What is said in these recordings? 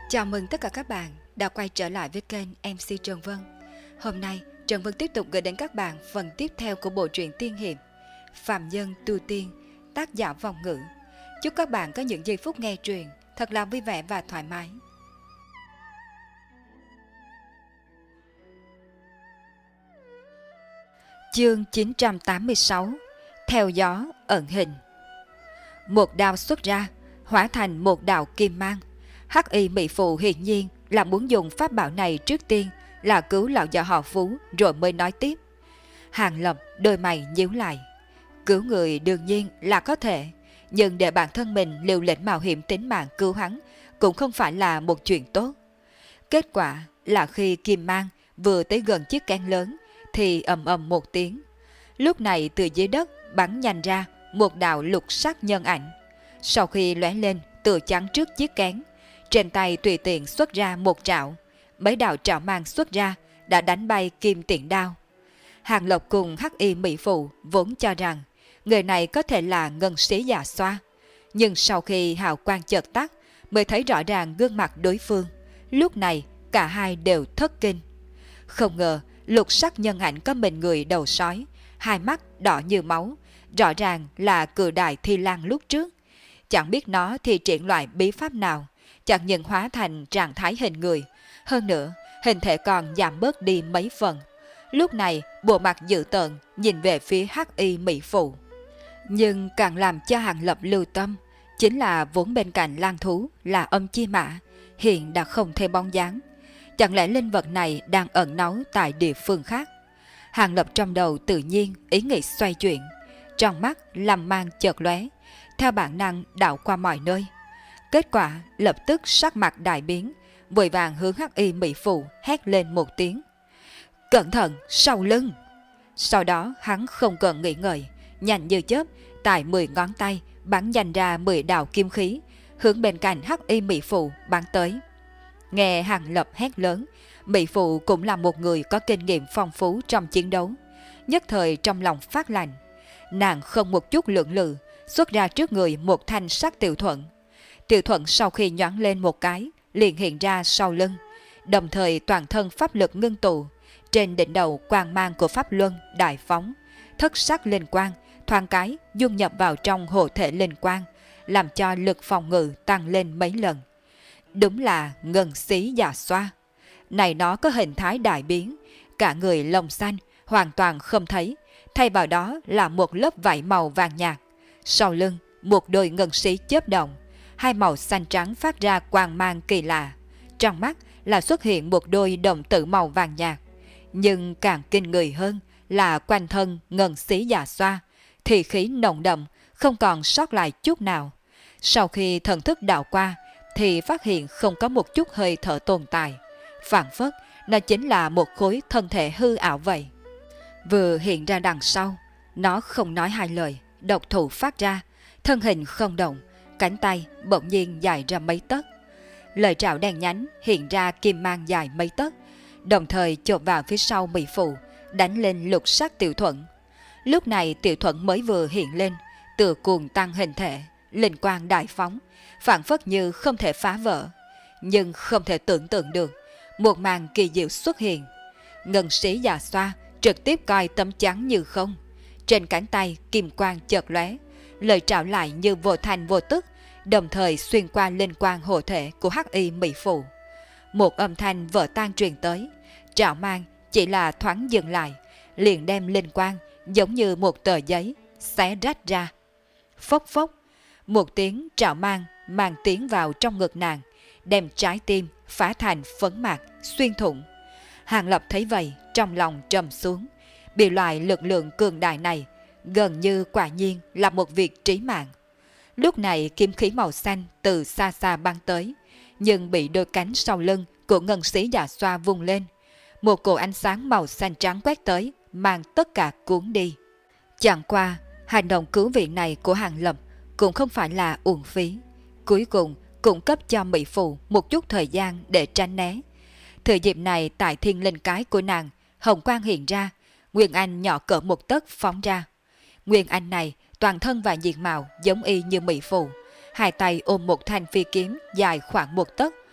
Chào mừng tất cả các bạn đã quay trở lại với kênh MC Trần Vân. Hôm nay, Trần Vân tiếp tục gửi đến các bạn phần tiếp theo của bộ truyện tiên hiệp Phạm Nhân Tu Tiên, tác giả Vong Ngữ. Chúc các bạn có những giây phút nghe truyện thật là vui vẻ và thoải mái. Chương 986: Theo gió ẩn hình. Một đao xuất ra, hóa thành một đạo kim mang. Hắc y mỹ phụ hiển nhiên là muốn dùng pháp bảo này trước tiên là cứu lão già họ Phú rồi mới nói tiếp. Hàng Lập đôi mày nhíu lại. Cứu người đương nhiên là có thể, nhưng để bản thân mình liều lĩnh mạo hiểm tính mạng cứu hắn cũng không phải là một chuyện tốt. Kết quả là khi kim mang vừa tới gần chiếc kén lớn thì ầm ầm một tiếng. Lúc này từ dưới đất bắn nhanh ra một đạo lục sắc nhân ảnh. Sau khi lóe lên tựa chắn trước chiếc kén, trên tay tùy tiện xuất ra một trảo. Mấy đạo trảo mang xuất ra đã đánh bay kim tiễn đao. Hàng Lộc cùng hắc y mỹ phụ vốn cho rằng người này có thể là ngân sĩ già xoa, nhưng sau khi hào quang chợt tắt mới thấy rõ ràng gương mặt đối phương. Lúc này cả hai đều thất kinh. Không ngờ lục sắc nhân ảnh có mình người đầu sói, hai mắt đỏ như máu, rõ ràng là cự đại Thi Lang lúc trước. Chẳng biết nó thi triển loại bí pháp nào, chẳng những hóa thành trạng thái hình người, hơn nữa hình thể còn giảm bớt đi mấy phần. Lúc này bộ mặt dữ tợn nhìn về phía hắc y mỹ phụ. Nhưng càng làm cho Hàng Lập lưu tâm chính là vốn bên cạnh lang thú là âm chi mã hiện đã không thấy bóng dáng. Chẳng lẽ linh vật này đang ẩn náu tại địa phương khác? Hàng Lập trong đầu tự nhiên ý nghĩ xoay chuyển, trong mắt làm mang chợt lóe, theo bản năng đảo qua mọi nơi. Kết quả lập tức sắc mặt đại biến, vội vàng hướng hắc y mỹ phụ hét lên một tiếng. Cẩn thận, sau lưng! Sau đó hắn không cần nghĩ ngợi, nhanh như chớp, tại 10 ngón tay bắn nhanh ra 10 đạo kim khí, hướng bên cạnh hắc y mỹ phụ bắn tới. Nghe Hàng Lập hét lớn, mỹ phụ cũng là một người có kinh nghiệm phong phú trong chiến đấu, nhất thời trong lòng phát lạnh. Nàng không một chút lưỡng lự, xuất ra trước người một thanh sắc tiểu thuận. Tiểu thuận sau khi nhoáng lên một cái, liền hiện ra sau lưng, đồng thời toàn thân pháp lực ngưng tụ. Trên đỉnh đầu quang mang của pháp luân đại phóng, thất sắc linh quang thoáng cái dung nhập vào trong hộ thể linh quang, làm cho lực phòng ngự tăng lên mấy lần. Đúng là ngân xí già xoa. Này nó có hình thái đại biến, cả người lông xanh hoàn toàn không thấy, thay vào đó là một lớp vảy màu vàng nhạt. Sau lưng một đôi ngân xí chớp động, hai màu xanh trắng phát ra quang mang kỳ lạ. Trong mắt là xuất hiện một đôi đồng tử màu vàng nhạt. Nhưng càng kinh người hơn là quanh thân ngân xí già xoa, thì khí nồng đậm, không còn sót lại chút nào. Sau khi thần thức đảo qua, thì phát hiện không có một chút hơi thở tồn tại. Phảng phất, nó chính là một khối thân thể hư ảo vậy. Vừa hiện ra đằng sau, nó không nói hai lời, độc thủ phát ra, thân hình không động, cánh tay bỗng nhiên dài ra mấy tấc. Lời trảo đen nhánh hiện ra kim mang dài mấy tấc, đồng thời chộp vào phía sau mỹ phụ, đánh lên lục sắc tiểu thuận. Lúc này tiểu thuận mới vừa hiện lên, từ cuồng tăng hình thể, linh quang đại phóng, phảng phất như không thể phá vỡ. Nhưng không thể tưởng tượng được, một màn kỳ diệu xuất hiện. Ngân sĩ già xoa trực tiếp coi tấm chắn như không. Trên cánh tay kim quang chợt lóe, lời trảo lại như vô thành vô tức, đồng thời xuyên qua linh quang hộ thể của hắc y mỹ phụ. Một âm thanh vỡ tan truyền tới, trảo mang chỉ là thoáng dừng lại, liền đem linh quang giống như một tờ giấy xé rách ra. Phốc phốc, một tiếng trảo mang mang tiến vào trong ngực nàng, đem trái tim phá thành phấn mạc xuyên thủng. Hàng Lập thấy vậy trong lòng trầm xuống, bị loại lực lượng cường đại này gần như quả nhiên là một việc trí mạng. Lúc này kim khí màu xanh từ xa xa bắn tới, nhưng bị đôi cánh sau lưng của ngân sĩ già xoa vung lên. Một cổ ánh sáng màu xanh trắng quét tới, mang tất cả cuốn đi. Chẳng qua, hành động cứu viện này của Hàng Lập cũng không phải là uổng phí. Cuối cùng cũng cấp cho mỹ phụ một chút thời gian để tránh né. Thời dịp này tại thiên linh cái của nàng, hồng quang hiện ra, Nguyên Anh nhỏ cỡ một tấc phóng ra. Nguyên Anh này toàn thân và diện mạo giống y như mỹ phụ, hai tay ôm một thanh phi kiếm dài khoảng một tấc,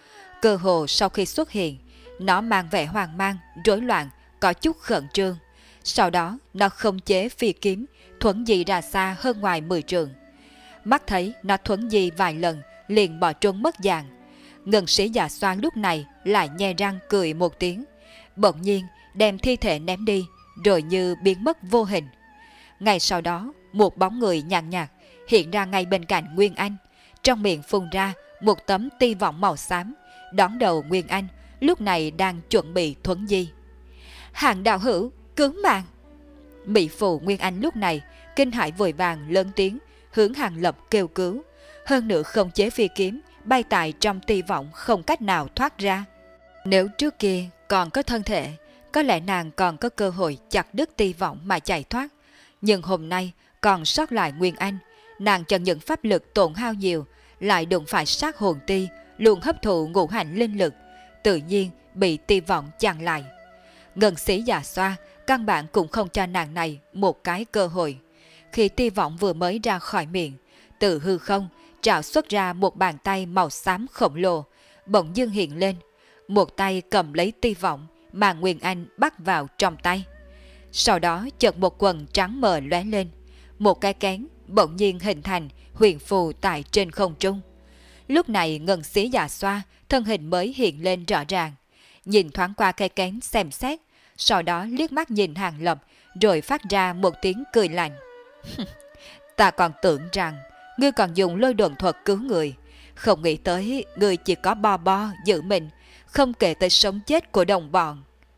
Cơ hồ sau khi xuất hiện, nó mang vẻ hoang mang, rối loạn, có chút khẩn trương. Sau đó nó khống chế phi kiếm, thuẫn di ra xa hơn ngoài 10 trượng. Mắt thấy nó thuẫn di vài lần, liền bỏ trốn mất dạng. Ngân sĩ già xoa lúc này lại nhe răng cười một tiếng, bỗng nhiên đem thi thể ném đi, rồi như biến mất vô hình. Ngay sau đó, một bóng người nhàn nhạt hiện ra ngay bên cạnh Nguyên Anh, trong miệng phun ra một tấm ti vọng màu xám, đón đầu Nguyên Anh, lúc này đang chuẩn bị thuẫn di. Hàng đạo hữu, cứu mạng! Mỹ phụ Nguyên Anh lúc này kinh hãi vội vàng lớn tiếng hướng Hàng Lập kêu cứu, hơn nữa không chế phi kiếm bay tại trong ti vọng không cách nào thoát ra. Nếu trước kia còn có thân thể, có lẽ nàng còn có cơ hội chặt đứt ti vọng mà chạy thoát, nhưng hôm nay còn sót lại Nguyên Anh, nàng chẳng những pháp lực tổn hao nhiều, lại đụng phải sát hồn ti luôn hấp thụ ngũ hành linh lực, tự nhiên bị ti vọng chặn lại. Ngân sĩ già xoa căn bản cũng không cho nàng này một cái cơ hội. Khi ti vọng vừa mới ra khỏi miệng, từ hư không trào xuất ra một bàn tay màu xám khổng lồ, bỗng dưng hiện lên, một tay cầm lấy ti vọng mà Nguyên Anh bắt vào trong tay. Sau đó chợt một quần trắng mờ lóe lên, một cái kén bỗng nhiên hình thành huyền phù tại trên không trung. Lúc này ngân sĩ già xoa thân hình mới hiện lên rõ ràng, nhìn thoáng qua cái kén xem xét, sau đó liếc mắt nhìn Hàng Lập, rồi phát ra một tiếng cười lạnh. Ta còn tưởng rằng ngươi còn dùng lôi đồn thuật cứu người, không nghĩ tới ngươi chỉ có bo giữ mình, không kể tới sống chết của đồng bọn.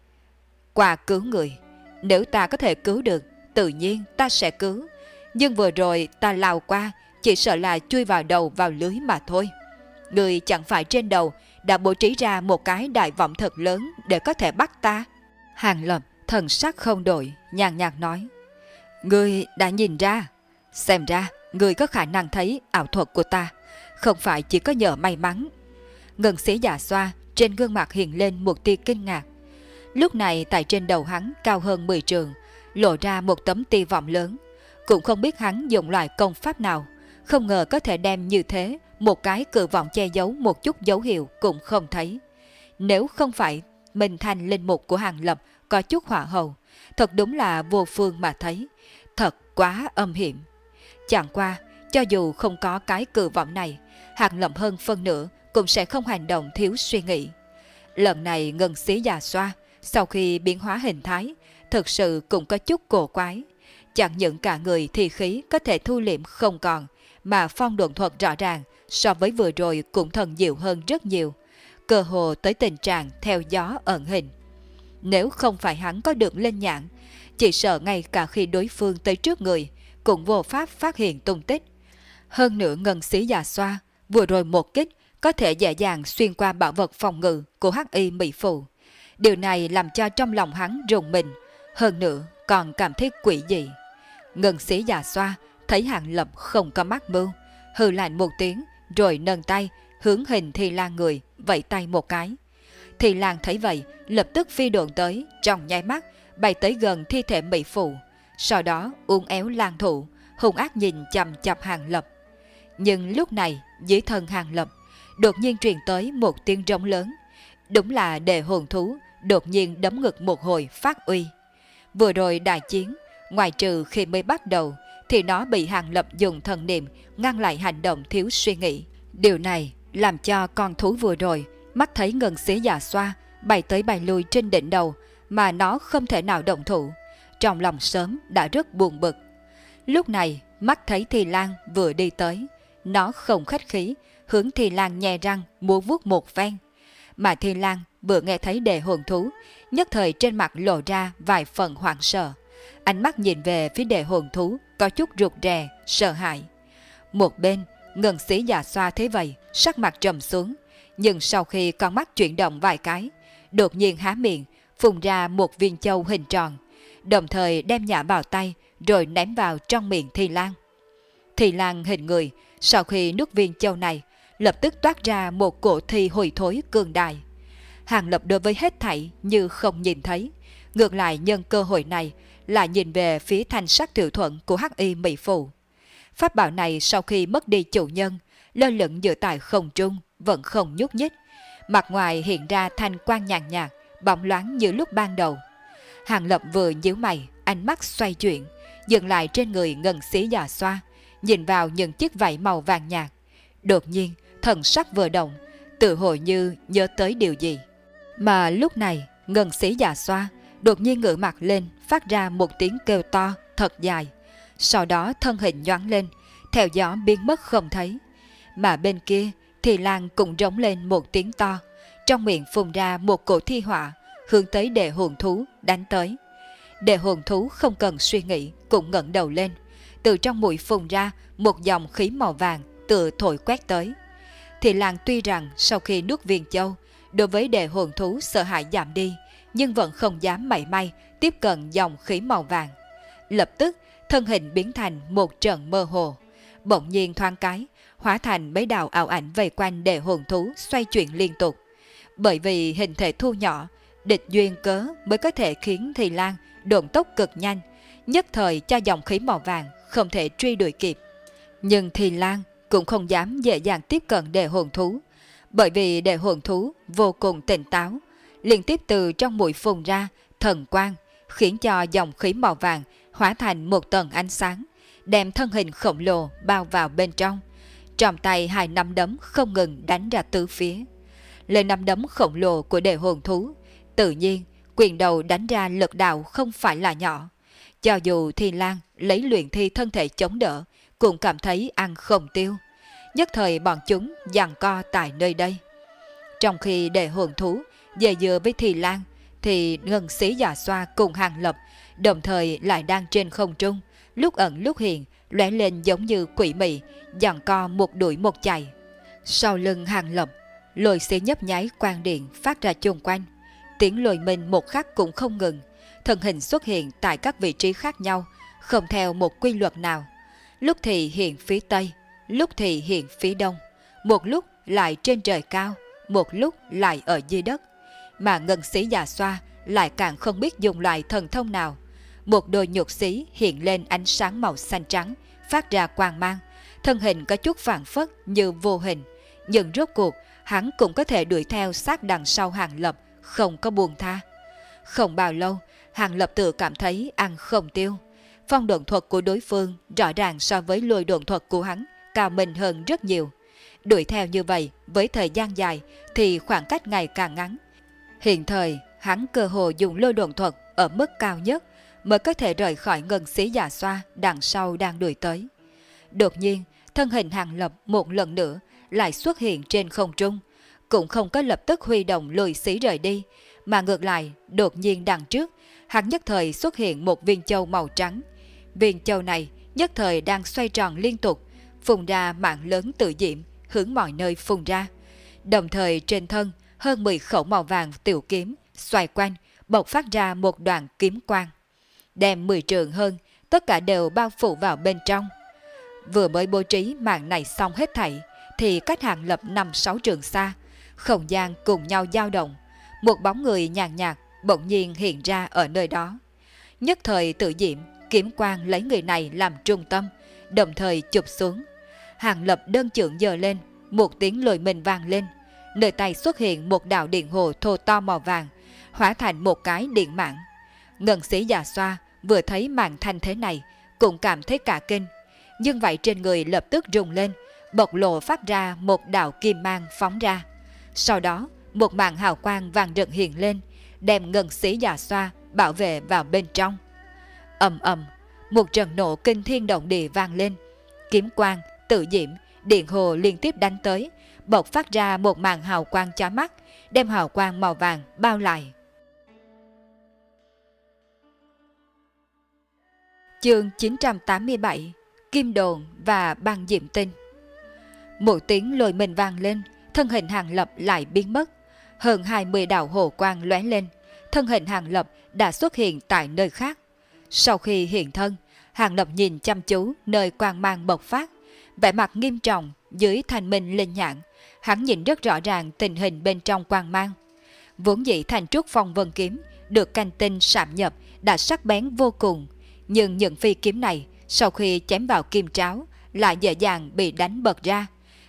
Qua cứu người, nếu ta có thể cứu được, tự nhiên ta sẽ cứu, nhưng vừa rồi ta lao qua, chỉ sợ là chui vào đầu vào lưới mà thôi. Ngươi chẳng phải trên đầu đã bố trí ra một cái đại vọng thật lớn để có thể bắt ta? Hàng Lập thần sắc không đổi, nhàn nhạt nói. Ngươi đã nhìn ra, xem ra ngươi có khả năng thấy ảo thuật của ta, không phải chỉ có nhờ may mắn. Ngân sĩ già xoa trên gương mặt hiện lên một tia kinh ngạc. Lúc này tại trên đầu hắn cao hơn 10 trượng, lộ ra một tấm ti vọng lớn. Cũng không biết hắn dùng loại công pháp nào, không ngờ có thể đem như thế một cái cự vọng che giấu một chút dấu hiệu cũng không thấy. Nếu không phải Minh Thanh linh mục của Hàng Lập có chút hỏa hầu, thật đúng là vô phương mà thấy, thật quá âm hiểm. Chẳng qua, cho dù không có cái cự vọng này, Hàng Lập hơn phân nửa cũng sẽ không hành động thiếu suy nghĩ. Lần này ngân sĩ già xoa, sau khi biến hóa hình thái, thực sự cũng có chút cổ quái. Chẳng những cả người thì khí có thể thu liệm không còn, mà phong độn thuật rõ ràng so với vừa rồi cũng thần diệu hơn rất nhiều, cơ hồ tới tình trạng theo gió ẩn hình. Nếu không phải hắn có được linh nhãn, chỉ sợ ngay cả khi đối phương tới trước người cũng vô pháp phát hiện tung tích. Hơn nữa ngân sĩ già xoa vừa rồi một kích có thể dễ dàng xuyên qua bảo vật phòng ngự của Hắc Y Mỹ Phụ. Điều này làm cho trong lòng hắn rùng mình, hơn nữa còn cảm thấy quỷ dị. Ngân sĩ già xoa thấy Hàng Lập không có mắc mưu, hừ lạnh một tiếng, rồi nâng tay hướng hình Thi Lan người vẫy tay một cái. Thi Lan thấy vậy lập tức phi độn tới, trong nháy mắt bay tới gần thi thể Mỹ Phụ, sau đó uốn éo lan thủ, hung ác nhìn chằm chằm Hàng Lập. Nhưng lúc này dưới thân Hàng Lập đột nhiên truyền tới một tiếng rống lớn, đúng là đề hồn thú đột nhiên đấm ngực một hồi phát uy. Vừa rồi đại chiến, ngoài trừ khi mới bắt đầu thì nó bị Hàng Lập dùng thần niệm ngăn lại hành động thiếu suy nghĩ. Điều này làm cho con thú vừa rồi mắt thấy ngân sĩ già xoa bay tới bay lui trên đỉnh đầu mà nó không thể nào động thủ, trong lòng sớm đã rất buồn bực. Lúc này mắt thấy Thi Lan vừa đi tới, nó không khách khí hướng Thi Lan nhe răng múa vuốt một phen. Mà Thi Lan vừa nghe thấy đề hồn thú, nhất thời trên mặt lộ ra vài phần hoảng sợ, ánh mắt nhìn về phía đề hồn thú có chút rụt rè, sợ hãi. Một bên ngân sĩ già xoa thấy vậy sắc mặt trầm xuống, nhưng sau khi con mắt chuyển động vài cái, đột nhiên há miệng phun ra một viên châu hình tròn, đồng thời đem nhả vào tay rồi ném vào trong miệng Thi Lan. Thi Lan hình người sau khi nuốt viên châu này lập tức toát ra một cổ thi hôi thối cường đại. Hàng Lập đối với hết thảy như không nhìn thấy, ngược lại nhân cơ hội này lại nhìn về phía thanh sắc tiểu thuận của Hắc Y Mỹ Phụ. Pháp bảo này sau khi mất đi chủ nhân, lơ lửng giữa tại không trung vẫn không nhúc nhích, Mặt ngoài hiện ra thanh quang nhàn nhạt, bóng loáng như lúc ban đầu. Hàng Lập vừa nhíu mày, ánh mắt xoay chuyển, dừng lại trên người Ngân Sĩ Già Xoa, nhìn vào những chiếc vảy màu vàng nhạt. Đột nhiên, thần sắc vừa động, tự hồi như nhớ tới điều gì. Mà lúc này, Ngân Sĩ Già Xoa đột nhiên ngửa mặt lên, phát ra một tiếng kêu to, thật dài. Sau đó thân hình nhoáng lên, theo gió biến mất không thấy. Mà bên kia, thì Lan cũng rống lên một tiếng to, trong miệng phun ra một cổ thi hỏa, hướng tới đệ hồn thú đánh tới. Đệ hồn thú không cần suy nghĩ, cũng ngẩng đầu lên, từ trong mũi phun ra một dòng khí màu vàng tựa thổi quét tới. Thì Lan tuy rằng sau khi nuốt viên châu, đối với đệ hồn thú sợ hãi giảm đi, nhưng vẫn không dám mảy may tiếp cận dòng khí màu vàng. Lập tức, thân hình biến thành một trận mơ hồ, bỗng nhiên thoáng cái, hóa thành mấy đạo ảo ảnh vây quanh đệ hồn thú xoay chuyển liên tục. Bởi vì hình thể thu nhỏ, địch duyên cớ mới có thể khiến Thì Lan độn tốc cực nhanh, nhất thời cho dòng khí màu vàng không thể truy đuổi kịp. Nhưng Thì Lan cũng không dám dễ dàng tiếp cận đệ hồn thú, bởi vì đệ hồn thú vô cùng tỉnh táo, liên tiếp từ trong mũi phun ra thần quang, khiến cho dòng khí màu vàng hóa thành một tầng ánh sáng, đem thân hình khổng lồ bao vào bên trong. Trong tay hai nắm đấm không ngừng đánh ra tứ phía. Lên nắm đấm khổng lồ của đệ hồn thú, tự nhiên quyền đầu đánh ra lực đạo không phải là nhỏ. Cho dù Thì Lan lấy luyện thi thân thể chống đỡ, cũng cảm thấy ăn không tiêu. Nhất thời bọn chúng giằng co tại nơi đây. Trong khi đệ hồn thú dè dừa với Thì Lan, thì Ngân Sĩ Già Xoa cùng Hàng Lập đồng thời lại đang trên không trung, lúc ẩn lúc hiện, lóe lên giống như quỷ mị, giằng co một đuổi một chạy. Sau lưng Hàng Lập, lôi xí nhấp nháy quang điện phát ra chung quanh, tiếng lôi mình một khắc cũng không ngừng, thân hình xuất hiện tại các vị trí khác nhau, không theo một quy luật nào. Lúc thì hiện phía tây, lúc thì hiện phía đông, một lúc lại trên trời cao, một lúc lại ở dưới đất. Mà Ngân Sĩ Già Xoa lại càng không biết dùng loại thần thông nào. Một đôi nhục sĩ hiện lên ánh sáng màu xanh trắng, phát ra quang mang, thân hình có chút phảng phất như vô hình, nhưng rốt cuộc hắn cũng có thể đuổi theo sát đằng sau Hàng Lập, không có buông tha. Không bao lâu, Hàng Lập tự cảm thấy ăn không tiêu. Phong độn thuật của đối phương rõ ràng so với lôi độn thuật của hắn cao minh hơn rất nhiều. Đuổi theo như vậy với thời gian dài thì khoảng cách ngày càng ngắn. Hiện thời, hắn cơ hồ dùng lôi độn thuật ở mức cao nhất mới có thể rời khỏi Ngân Sĩ Già Xoa đằng sau đang đuổi tới. Đột nhiên, thân hình Hàng Lập một lần nữa lại xuất hiện trên không trung, cũng không có lập tức huy động lôi xí rời đi, mà ngược lại đột nhiên đằng trước, hắn nhất thời xuất hiện một viên châu màu trắng. Viên châu này nhất thời đang xoay tròn liên tục, phun ra mạng lớn tự diễm, hướng mọi nơi phun ra. Đồng thời trên thân, hơn 10 khẩu màu vàng tiểu kiếm xoay quanh, bộc phát ra một đoạn kiếm quang. Đem 10 trượng hơn, tất cả đều bao phủ vào bên trong. Vừa mới bố trí mạng này xong hết thảy, thì cách Hàng Lập 5-6 trượng xa, không gian cùng nhau dao động, một bóng người nhàn nhạt bỗng nhiên hiện ra ở nơi đó. Nhất thời tự diễm, kiếm quang lấy người này làm trung tâm, đồng thời chụp xuống. Hàng Lập đơn chưởng giơ lên, một tiếng lôi mình vang lên, nơi tay xuất hiện một đạo điện hồ thô to màu vàng, hóa thành một cái điện mạng. Ngân Sĩ Già Xoa vừa thấy màn thanh thế này, cũng cảm thấy cả kinh, nhưng vậy trên người lập tức rung lên, bộc lộ phát ra một đạo kim mang phóng ra. Sau đó, một màn hào quang vàng rực hiện lên, đem Ngân Sĩ Già Xoa bảo vệ vào bên trong. Ầm ầm, một trận nổ kinh thiên động địa vang lên, kiếm quang, tự diễm, điện hồ liên tiếp đánh tới, bộc phát ra một màn hào quang chói mắt, đem hào quang màu vàng bao lại. Chương 987: Kim đồn và băng diệm tinh. Một tiếng lôi mình vang lên, thân hình Hàng Lập lại biến mất. Hơn 20 đạo hồ quang lóe lên, thân hình Hàng Lập đã xuất hiện tại nơi khác. Sau khi hiện thân, Hàng Lập nhìn chăm chú nơi quang mang bộc phát, vẻ mặt nghiêm trọng dưới thanh minh linh nhãn, hắn nhìn rất rõ ràng tình hình bên trong quang mang. Vốn dĩ thành trúc phong vân kiếm được canh tinh sạm nhập đã sắc bén vô cùng, nhưng những phi kiếm này sau khi chém vào kim tráo lại dễ dàng bị đánh bật ra,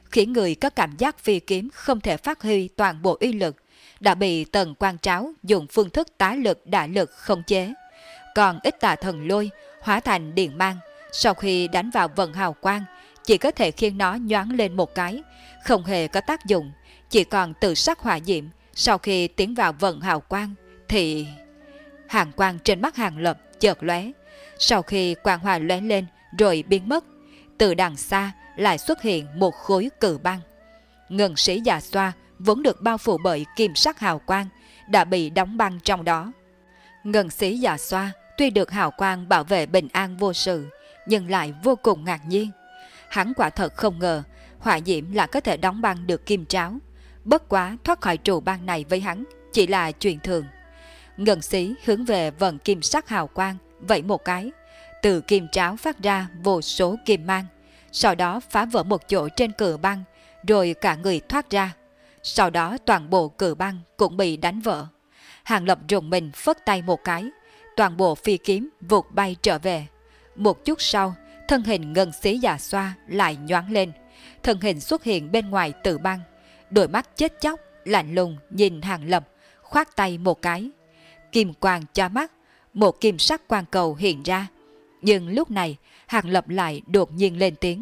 khiến người có cảm giác phi kiếm không thể phát huy toàn bộ uy lực, đã bị Tần Quan Tráo dùng phương thức tá lực đả lực khống chế. Còn Ích Tà Thần Lôi hóa thành điện mang, sau khi đánh vào vận hào quang, chỉ có thể khiến nó nhoáng lên một cái, không hề có tác dụng, chỉ còn tự sắc hỏa diệm. Sau khi tiến vào vận hào quang thì hàng quang trên mắt Hàng Lập chợt lóe, sau khi quang hòa lóe lên rồi biến mất, từ đằng xa lại xuất hiện một khối cự băng. Ngân sĩ già xoa vốn được bao phủ bởi kim sắc hào quang đã bị đóng băng trong đó. Ngân sĩ già xoa tuy được hào quang bảo vệ bình an vô sự, nhưng lại vô cùng ngạc nhiên. Hắn quả thật không ngờ hỏa diễm là có thể đóng băng được kim tráo. Bất quá thoát khỏi trụ băng này với hắn chỉ là chuyện thường. Ngân sĩ hướng về vần kim sắc hào quang vẫy một cái, từ kim tráo phát ra vô số kim mang, sau đó phá vỡ một chỗ trên cự băng, rồi cả người thoát ra. Sau đó toàn bộ cự băng cũng bị đánh vỡ. Hàng Lập rùng mình phất tay một cái, toàn bộ phi kiếm vụt bay trở về. Một chút sau, thân hình ngân sĩ già xoa lại nhoáng lên, thân hình xuất hiện bên ngoài tự băng, đôi mắt chết chóc lạnh lùng nhìn Hàng Lập, khoát tay một cái, kim quang cho mắt, một kim sắc quang cầu hiện ra. Nhưng lúc này Hàng Lập lại đột nhiên lên tiếng: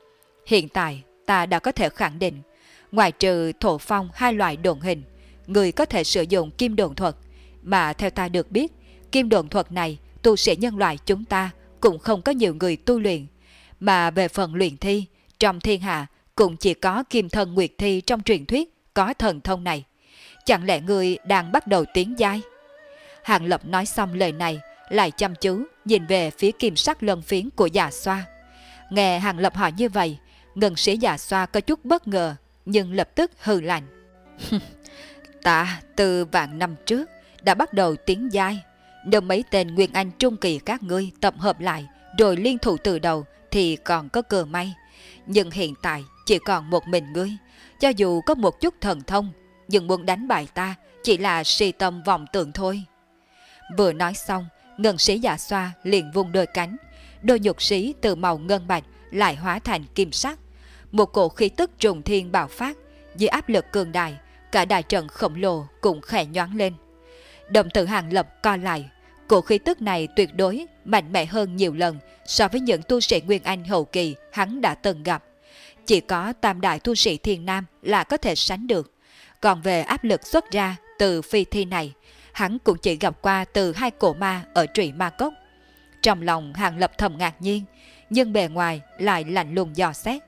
hiện tại ta đã có thể khẳng định, ngoài trừ thổ phong hai loại độn hình, người có thể sử dụng kim độn thuật, mà theo ta được biết, kim độn thuật này tu sĩ nhân loại chúng ta cũng không có nhiều người tu luyện, mà về phần luyện thi, trong thiên hạ cũng chỉ có Kim Thân Nguyệt Thi trong truyền thuyết có thần thông này. Chẳng lẽ người đang bắt đầu tiến giai? Hàng Lập nói xong lời này, lại chăm chú nhìn về phía kim sắc lân phiến của già xoa. Nghe Hàng Lập hỏi như vậy, ngân sĩ già xoa có chút bất ngờ, nhưng lập tức hừ lạnh: ta từ vạn năm trước đã bắt đầu tiến giai, nếu mấy tên Nguyên Anh trung kỳ các ngươi tập hợp lại rồi liên thủ từ đầu thì còn có cơ may, nhưng hiện tại chỉ còn một mình ngươi, cho dù có một chút thần thông, nhưng muốn đánh bại ta chỉ là si tâm vọng tưởng thôi. Vừa nói xong, ngân sĩ già xoa liền vung đôi cánh, đôi nhục sĩ từ màu ngân bạch lại hóa thành kim sắc, một cổ khí tức trùng thiên bạo phát. Dưới áp lực cường đại, cả đại trận khổng lồ cũng khẽ nhoáng lên. Đồng tử Hàng Lập co lại, cổ khí tức này tuyệt đối mạnh mẽ hơn nhiều lần so với những tu sĩ Nguyên Anh hậu kỳ hắn đã từng gặp. Chỉ có tam đại tu sĩ Thiên Nam là có thể sánh được. Còn về áp lực xuất ra từ phi thi này, hắn cũng chỉ gặp qua từ hai cổ ma ở Trụy Ma Cốc. Trong lòng Hàng Lập thầm ngạc nhiên, nhưng bề ngoài lại lạnh lùng dò xét: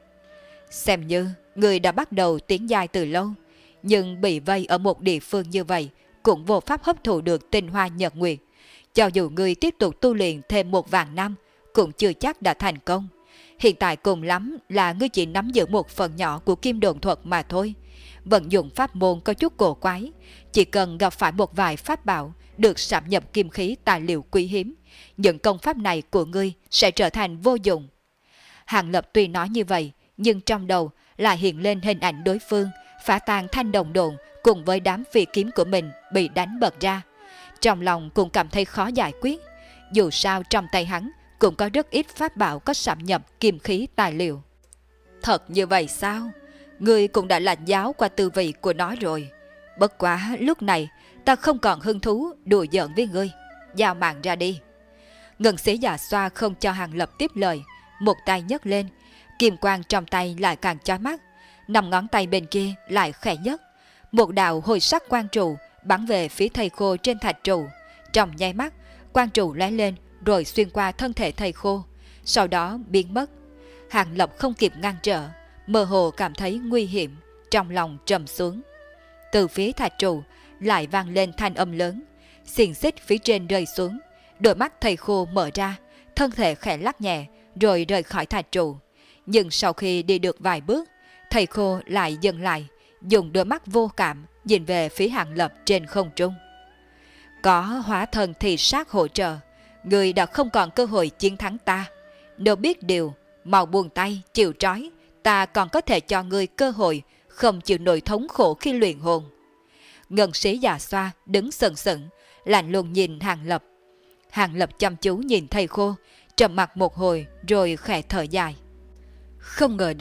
xem như người đã bắt đầu tiến giai từ lâu, nhưng bị vây ở một địa phương như vậy cũng vô pháp hấp thụ được tinh hoa nhật nguyệt. Cho dù người tiếp tục tu luyện thêm 1.000 năm cũng chưa chắc đã thành công. Hiện tại cùng lắm là ngươi chỉ nắm giữ một phần nhỏ của kim độn thuật mà thôi. Vận dụng pháp môn có chút cổ quái, chỉ cần gặp phải một vài pháp bảo được sáp nhập kim khí tài liệu quý hiếm, những công pháp này của ngươi sẽ trở thành vô dụng. Hàng Lập tuy nói như vậy, nhưng trong đầu lại hiện lên hình ảnh đối phương phá tan thanh đồng độn cùng với đám phi kiếm của mình bị đánh bật ra. Trong lòng cũng cảm thấy khó giải quyết. Dù sao trong tay hắn cũng có rất ít pháp bảo có sáp nhập kim khí tài liệu. Thật như vậy sao? Ngươi cũng đã lãnh giáo qua tư vị của nó rồi. Bất quá lúc này ta không còn hứng thú đùa giỡn với ngươi. Giao mạng ra đi. Ngân sĩ già xoa không cho Hàng Lập tiếp lời, một tay nhấc lên, kim quang trong tay lại càng chói mắt, 5 ngón tay bên kia lại khẽ nhấc, một đạo hồi sắc quang trụ bắn về phía thầy khô trên thạch trụ. Trong nháy mắt, quang trụ lóe lên rồi xuyên qua thân thể thầy khô, sau đó biến mất. Hàng Lập không kịp ngăn trở, mơ hồ cảm thấy nguy hiểm, trong lòng trầm xuống. Từ phía thạch trụ lại vang lên thanh âm lớn, xiềng xích phía trên rơi xuống, đôi mắt thầy khô mở ra, thân thể khẽ lắc nhẹ rồi rời khỏi thạch trụ. Nhưng sau khi đi được vài bước, thầy khô lại dừng lại, dùng đôi mắt vô cảm nhìn về phía Hàng Lập trên không trung. Có hóa thần thì sát hỗ trợ, người đã không còn cơ hội chiến thắng ta. Nếu biết điều, mau buông tay, chịu trói, ta còn có thể cho ngươi cơ hội không chịu nổi thống khổ khi luyện hồn. Ngân sĩ già xoa đứng sừng sững, lạnh lùng nhìn Hàng Lập. Hàng Lập chăm chú nhìn thầy khô, trầm mặc một hồi rồi khẽ thở dài. Không ngờ được,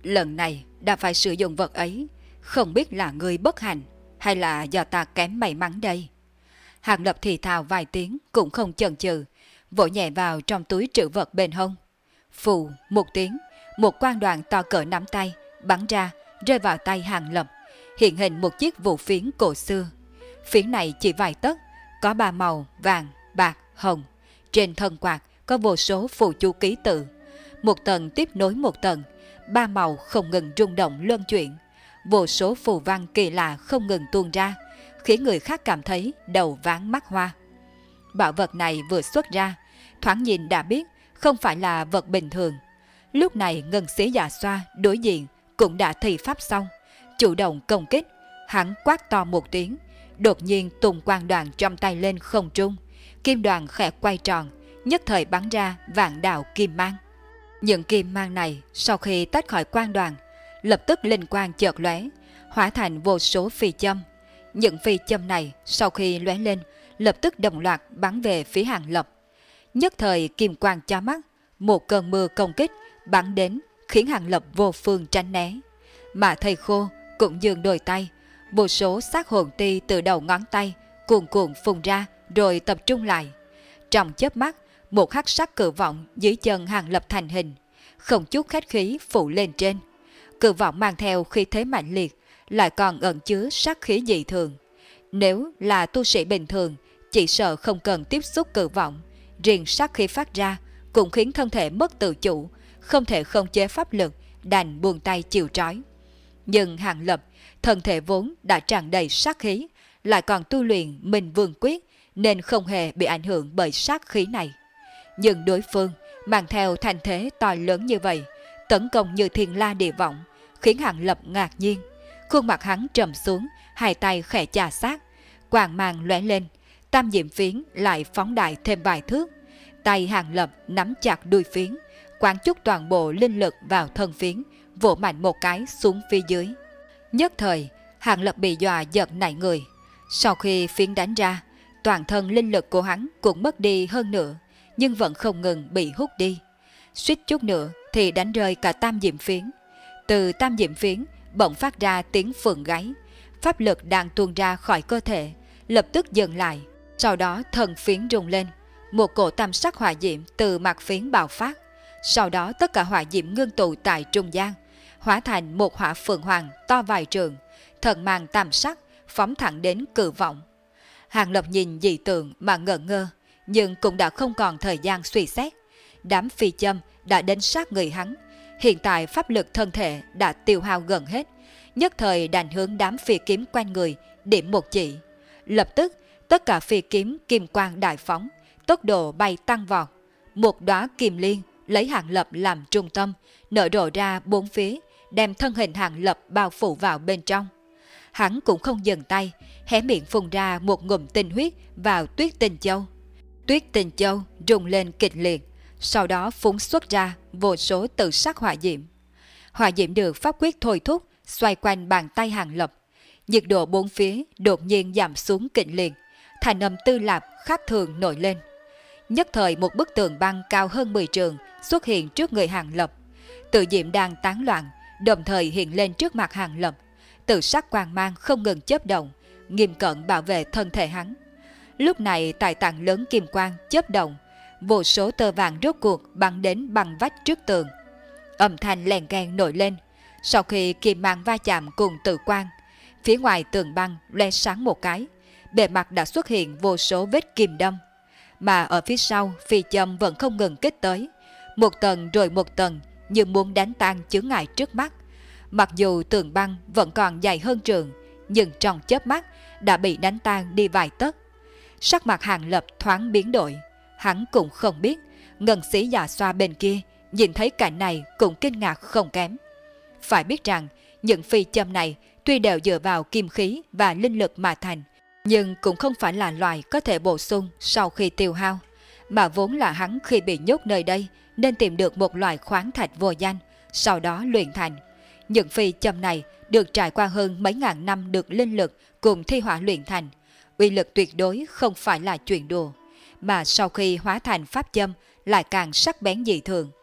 lần này đã phải sử dụng vật ấy, không biết là người bất hạnh hay là do ta kém may mắn đây. Hàng Lập thì thào vài tiếng cũng không chần chừ, vỗ nhẹ vào trong túi trữ vật bên hông. Phù một tiếng, một quang đoàn to cỡ nắm tay bắn ra, rơi vào tay Hàng Lập, hiện hình một chiếc vũ phiến cổ xưa. Phiến này chỉ vài tấc, có 3 màu vàng, bạc, hồng. Trên thân quạt có vô số phù chú ký tự, một tầng tiếp nối một tầng, 3 màu không ngừng rung động luân chuyển, vô số phù văn kỳ lạ không ngừng tuôn ra, khiến người khác cảm thấy đầu váng mắt hoa. Bảo vật này vừa xuất ra, thoáng nhìn đã biết không phải là vật bình thường. Lúc này Ngân Xí Dạ Xoa đối diện cũng đã thi pháp xong, chủ động công kích. Hắn quát to một tiếng, đột nhiên tung quang đoàn trong tay lên không trung, kim đoàn khẽ quay tròn, nhất thời bắn ra vạn đạo kim mang. Những kim mang này sau khi tách khỏi quang đoàn, lập tức linh quang chợt lóe, hóa thành vô số phi châm. Những phi châm này sau khi lóe lên, lập tức đồng loạt bắn về phía Hàng Lập. Nhất thời kim quang chói mắt, một cơn mưa công kích bắn đến, khiến Hàng Lập vô phương tránh né. Mà thầy Khô cũng giương đôi tay, vô số xác hồn ti từ đầu ngón tay cuồn cuộn phun ra rồi tập trung lại. Trong chớp mắt, một hắc sắc cự vọng dưới chân Hàng Lập thành hình, không chút khách khí phủ lên trên. Cự vọng mang theo khí thế mạnh liệt, lại còn ẩn chứa sát khí dị thường. Nếu là tu sĩ bình thường, chỉ sợ không cần tiếp xúc cự vọng, riêng sát khí phát ra cũng khiến thân thể mất tự chủ, không thể khống chế pháp lực, đành buông tay chịu trói. Nhưng Hàng Lập, thân thể vốn đã tràn đầy sát khí, lại còn tu luyện Minh Vương Quyết, nên không hề bị ảnh hưởng bởi sát khí này. Nhưng đối phương mang theo thành thế to lớn như vậy, tấn công như thiên la địa võng, khiến Hàng Lập ngạc nhiên. Khuôn mặt hắn trầm xuống, hai tay khẽ chà sát, quang mang lóe lên, tam diệm phiến lại phóng đại thêm vài thước. Tay Hàng Lập nắm chặt đuôi phiến, quán chút toàn bộ linh lực vào thân phiến, vỗ mạnh một cái xuống phía dưới. Nhất thời, Hàng Lập bị dọa giật nảy người. Sau khi phiến đánh ra, toàn thân linh lực của hắn cũng mất đi hơn nữa, nhưng vẫn không ngừng bị hút đi. Suýt chút nữa thì đánh rơi cả tam diệm phiến. Từ tam diệm phiến bỗng phát ra tiếng phượng gáy, pháp lực đang tuôn ra khỏi cơ thể lập tức dừng lại. Sau đó thần phiến rung lên, một cổ tam sắc hỏa diệm từ mặt phiến bạo phát. Sau đó tất cả hỏa diệm ngưng tụ tại trung gian, hóa thành một hỏa phượng hoàng to vài trượng, thần mang tam sắc phóng thẳng đến cự vọng. Hàng Lập nhìn dị tượng mà ngẩn ngơ, nhưng cũng đã không còn thời gian suy xét. Đám phi châm đã đến sát người hắn, hiện tại pháp lực thân thể đã tiêu hao gần hết, nhất thời đành hướng đám phi kiếm quanh người điểm một chỉ. Lập tức tất cả phi kiếm kim quang đại phóng, tốc độ bay tăng vọt. Một đóa kim liên lấy Hàng Lập làm trung tâm, nở rộ ra bốn phía, đem thân hình Hàng Lập bao phủ vào bên trong. Hắn cũng không dừng tay, hé miệng phun ra một ngụm tinh huyết vào Tuyết Tinh Châu. Tuyết Tinh Châu rung lên kịch liệt, sau đó phúng xuất ra vô số tự sắc hỏa diệm. Hỏa diệm được pháp quyết thôi thúc, xoay quanh bàn tay Hàng Lập. Nhiệt độ bốn phía đột nhiên giảm xuống kịch liệt, thành âm tư lạp khác thường nổi lên. Nhất thời một bức tường băng cao hơn 10 trượng xuất hiện trước người Hàng Lập. Tự diệm đang tán loạn, đồng thời hiện lên trước mặt Hàng Lập. Tự sắc quang mang không ngừng chớp động, nghiêm cẩn bảo vệ thân thể hắn. Lúc này tại tạng lớn kim quang chớp động, vô số tơ vàng rốt cuộc bắn đến băng vách trước tường. Âm thanh lèn keng nổi lên. Sau khi kim mang va chạm cùng tự quang, phía ngoài tường băng lóe sáng một cái, bề mặt đã xuất hiện vô số vết kim đâm. Mà ở phía sau phi châm vẫn không ngừng kích tới, một tầng rồi một tầng, như muốn đánh tan chướng ngại trước mắt. Mặc dù tường băng vẫn còn dài hơn trường, nhưng trong chớp mắt đã bị đánh tan đi vài tấc. Sắc mặt Hàng Lập thoáng biến đổi, hắn cũng không biết Ngân Xí Dạ Xoa bên kia nhìn thấy cảnh này cũng kinh ngạc không kém. Phải biết rằng những phi châm này tuy đều dựa vào kim khí và linh lực mà thành, nhưng cũng không phải là loại có thể bổ sung sau khi tiêu hao, mà vốn là hắn khi bị nhốt nơi đây nên tìm được một loại khoáng thạch vô danh, sau đó luyện thành. Những phi châm này được trải qua hơn mấy ngàn năm được linh lực cùng thi hỏa luyện thành, uy lực tuyệt đối không phải là chuyện đùa, mà sau khi hóa thành pháp châm lại càng sắc bén dị thường.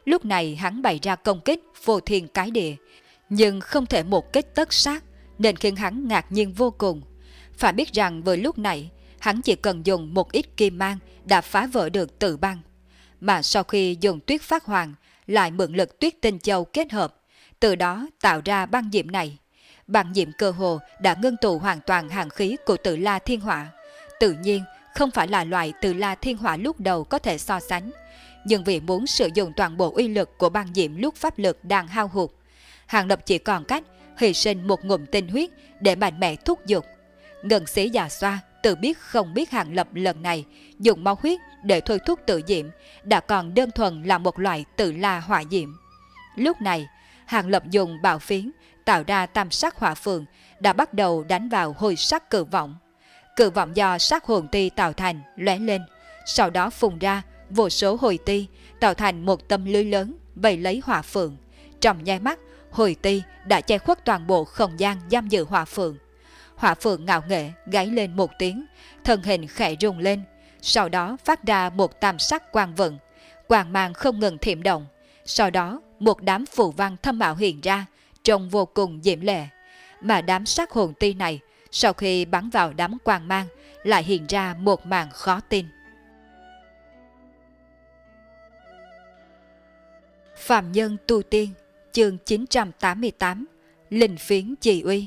Lúc này hắn bày ra công kích phô thiên cái địa, nhưng không thể một kích tất sát, nên khiến hắn ngạc nhiên vô cùng. Phải biết rằng vừa lúc này, hắn chỉ cần dùng một ít kim mang đã phá vỡ được tự băng. Mà sau khi dùng tuyết phát hoàng, lại mượn lực tuyết tinh châu kết hợp, từ đó tạo ra băng diệm này. Băng diệm cơ hồ đã ngưng tụ hoàn toàn hàn khí của Tự La Thiên Hỏa. Tự nhiên, không phải là loại Tự La Thiên Hỏa lúc đầu có thể so sánh. Nhưng vì muốn sử dụng toàn bộ uy lực của băng diệm lúc pháp lực đang hao hụt, Hàng Lập chỉ còn cách hy sinh một ngụm tinh huyết để mạnh mẽ thúc giục. Ngân sĩ già xoa tự biết không biết Hàng Lập lần này dùng máu huyết để thôi thúc tự diệm đã còn đơn thuần là một loại Tự La hỏa diệm. Lúc này, Hàng Lập dùng bạo phiến tạo ra tam sắc hỏa phượng đã bắt đầu đánh vào hồi sắc cự vọng. Cự vọng do sắc hồn ti tạo thành lóe lên, sau đó phun ra vô số hồi ti tạo thành một tấm lưới lớn vây lấy hỏa phượng. Trong nháy mắt, hồi ti đã che khuất toàn bộ không gian giam giữ hỏa phượng. Hỏa phượng ngạo nghệ gáy lên một tiếng, thân hình khẽ rung lên, sau đó phát ra một tam sắc quang vận, quang mang không ngừng thiểm động. Sau đó, một đám phù văn thâm ảo hiện ra, trông vô cùng diễm lệ. Mà đám sắc hồn ti này, sau khi bắn vào đám quang mang, lại hiện ra một màn khó tin. Phạm Nhân Tu Tiên, chương 988, Linh Phiến Trì Uy.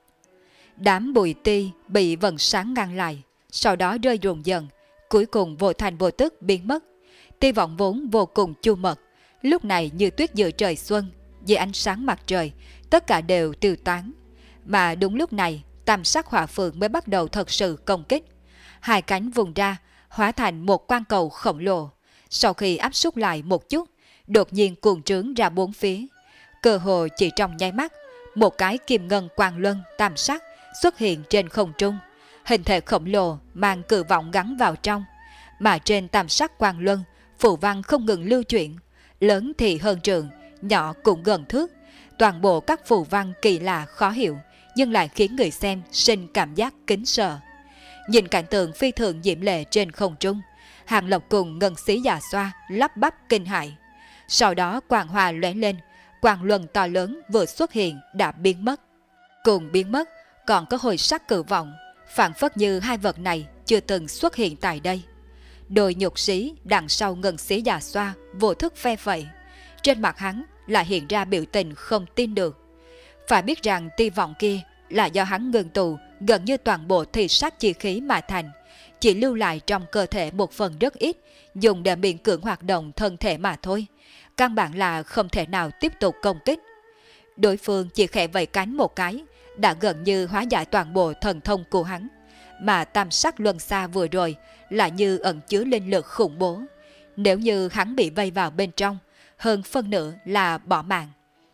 Đám bụi ti bị vầng sáng ngăn lại, sau đó rơi rụng dần, cuối cùng vô thành vô tức biến mất. Ti vọng vốn vô cùng chu mật, lúc này như tuyết giữa trời xuân, dưới ánh sáng mặt trời, tất cả đều tiêu tán. Mà đúng lúc này, tam sắc hỏa phượng mới bắt đầu thật sự công kích. Hai cánh vùng ra, hóa thành một quang cầu khổng lồ. Sau khi áp xúc lại một chút, đột nhiên cuồng trướng ra bốn phía. Cơ hồ chỉ trong nháy mắt, một cái kim ngân quang luân tam sắc xuất hiện trên không trung. Hình thể khổng lồ mang cự vọng gắn vào trong. Mà trên tam sắc quang luân, phù văn không ngừng lưu chuyển. Lớn thì hơn trượng, nhỏ cũng gần thước. Toàn bộ các phù văn kỳ lạ khó hiểu, nhưng lại khiến người xem sinh cảm giác kính sợ. Nhìn cảnh tượng phi thường diễm lệ trên không trung, Hàng Lập cùng Ngân Sĩ già xoa lắp bắp kinh hãi. Sau đó quang hòa lóe lên, quang luân to lớn vừa xuất hiện đã biến mất. Cùng biến mất còn có hồi sắc cự vọng, phảng phất như hai vật này chưa từng xuất hiện tại đây. Đôi nhục sĩ đằng sau Ngân Sĩ già xoa vô thức phe phẩy, trên mặt hắn lại hiện ra biểu tình không tin được. Phải biết rằng ti vọng kia là do hắn ngưng tụ gần như toàn bộ thị sát chi khí mà thành, chỉ lưu lại trong cơ thể một phần rất ít, dùng để miễn cưỡng hoạt động thân thể mà thôi. Căn bản là không thể nào tiếp tục công kích. Đối phương chỉ khẽ vẫy cánh một cái, đã gần như hóa giải toàn bộ thần thông của hắn. Mà tam sắc luân xa vừa rồi là như ẩn chứa linh lực khủng bố. Nếu như hắn bị vây vào bên trong, hơn phân nửa là bỏ mạng.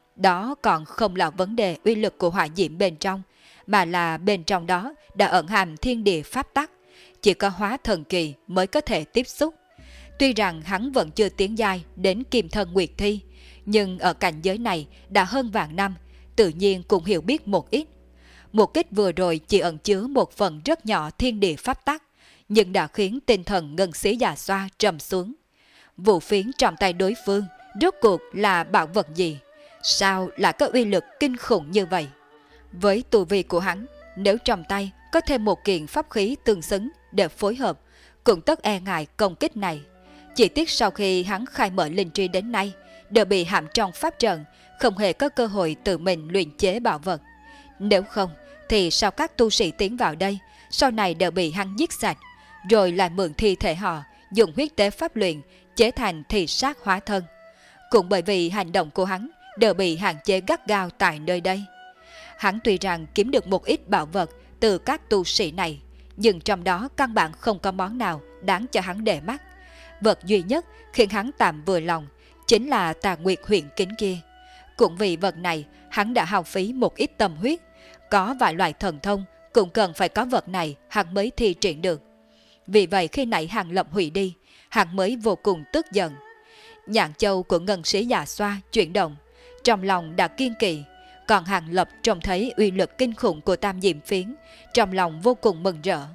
Đó còn không là vấn đề uy lực của hỏa diễm bên trong, mà là bên trong đó đã ẩn hàm thiên địa pháp tắc, chỉ có hóa thần kỳ mới có thể tiếp xúc. Tuy rằng hắn vẫn chưa tiến giai đến kim thân nguyệt thi, nhưng ở cảnh giới này đã hơn vạn năm, tự nhiên cũng hiểu biết một ít. Một kích vừa rồi chỉ ẩn chứa một phần rất nhỏ thiên địa pháp tắc, nhưng đã khiến tinh thần Ngân Sĩ già xoa trầm xuống. Vũ phiến trong tay đối phương rốt cuộc là bảo vật gì? Sao lại có uy lực kinh khủng như vậy? Với tu vi của hắn, nếu trong tay có thêm một kiện pháp khí tương xứng để phối hợp, cũng tất e ngại công kích này. Chỉ tiếc sau khi hắn khai mở linh tri đến nay, đều bị hãm trong pháp trận, không hề có cơ hội tự mình luyện chế bảo vật. Nếu không, thì sao các tu sĩ tiến vào đây, sau này đều bị hắn giết sạch, rồi lại mượn thi thể họ, dùng huyết tế pháp luyện, chế thành thị sát hóa thân. Cũng bởi vì hành động của hắn đều bị hạn chế gắt gao tại nơi đây. Hắn tuy rằng kiếm được một ít bảo vật từ các tu sĩ này, nhưng trong đó căn bản không có món nào đáng cho hắn để mắt. Vật duy nhất khiến hắn tạm vừa lòng chính là Tà Nguyệt huyền kính kia. Cũng vì vật này, hắn đã hao phí một ít tâm huyết. Có vài loại thần thông cũng cần phải có vật này hắn mới thi triển được. Vì vậy khi nãy Hàng Lập hủy đi, hắn mới vô cùng tức giận. Nhãn châu của Ngân Sĩ già xoa chuyển động, trong lòng đã kiên kỵ. Còn Hàng Lập trông thấy uy lực kinh khủng của tam diệm phiến, trong lòng vô cùng mừng rỡ.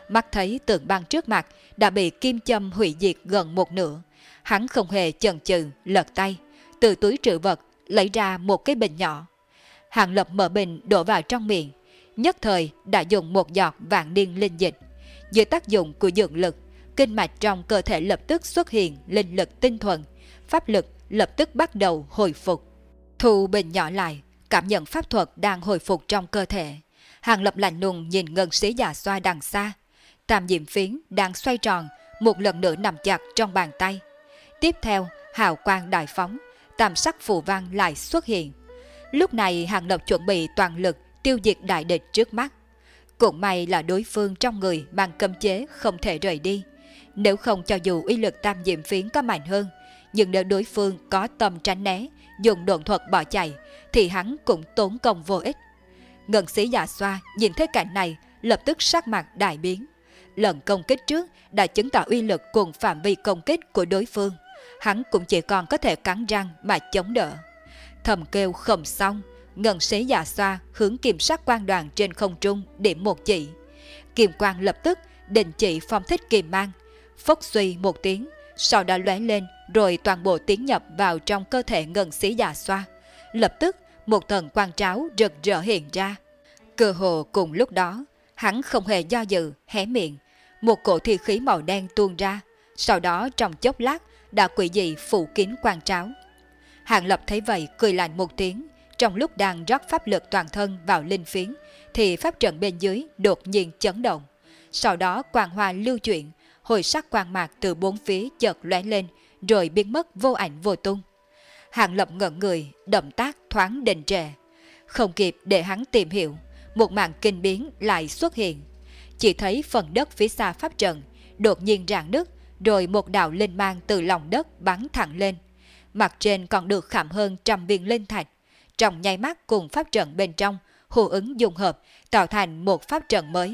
mắt thấy tượng băng trước mặt đã bị kim châm hủy diệt gần một nửa. Hắn không hề chần chừ, lật tay, từ túi trữ vật lấy ra một cái bình nhỏ. Hàng Lập mở bình đổ vào trong miệng, nhất thời đã dùng một giọt vạn niên linh dịch. Dưới tác dụng của dược lực, kinh mạch trong cơ thể lập tức xuất hiện linh lực tinh thuần, pháp lực lập tức bắt đầu hồi phục. Thu bình nhỏ lại, cảm nhận pháp thuật đang hồi phục trong cơ thể. Hàng Lập lạnh lùng nhìn ngân sĩ già xoa đằng xa. Tam diệm phiến đang xoay tròn, một lần nữa nằm chặt trong bàn tay. Tiếp theo, hào quang đại phóng, tam sắc phù văn lại xuất hiện. Lúc này Hàng Lập chuẩn bị toàn lực tiêu diệt đại địch trước mắt. Cũng may là đối phương trong người mang cấm chế không thể rời đi. Nếu không, cho dù uy lực tam diệm phiến có mạnh hơn, nhưng nếu đối phương có tâm tránh né, dùng độn thuật bỏ chạy, thì hắn cũng tốn công vô ích. Ngân sĩ già xoa nhìn thấy cảnh này, lập tức sắc mặt đại biến. Lần công kích trước đã chứng tỏ uy lực cùng phạm vi công kích của đối phương. Hắn cũng chỉ còn có thể cắn răng mà chống đỡ. Thầm kêu không xong, ngân sĩ già xoa hướng kim sắc quang đoàn trên không trung điểm một chỉ. Kim quang lập tức đình chỉ phong thích kim mang, phốc suy một tiếng, sau đó lóe lên rồi toàn bộ tiến nhập vào trong cơ thể ngân sĩ già xoa. Lập tức một thần quang tráo rực rỡ hiện ra. Cơ hồ cùng lúc đó, hắn không hề do dự, hé miệng, một cổ thi khí màu đen tuôn ra, sau đó trong chốc lát đã quỷ dị phủ kín quang tráo. Hàng Lập thấy vậy cười lạnh một tiếng, trong lúc đang rót pháp lực toàn thân vào linh phiến, thì pháp trận bên dưới đột nhiên chấn động. Sau đó quang hoa lưu chuyển, hồi sắc quang mạc từ bốn phía chợt lóe lên, rồi biến mất vô ảnh vô tung. Hàng Lập ngẩn người, động tác thoáng đình trệ. Không kịp để hắn tìm hiểu, một màn kinh biến lại xuất hiện. Chỉ thấy phần đất phía xa pháp trận đột nhiên rạn nứt, rồi một đạo linh mang từ lòng đất bắn thẳng lên. Mặt trên còn được khảm hơn 100 viên linh thạch. Trong nháy mắt cùng pháp trận bên trong hô ứng dung hợp, tạo thành một pháp trận mới.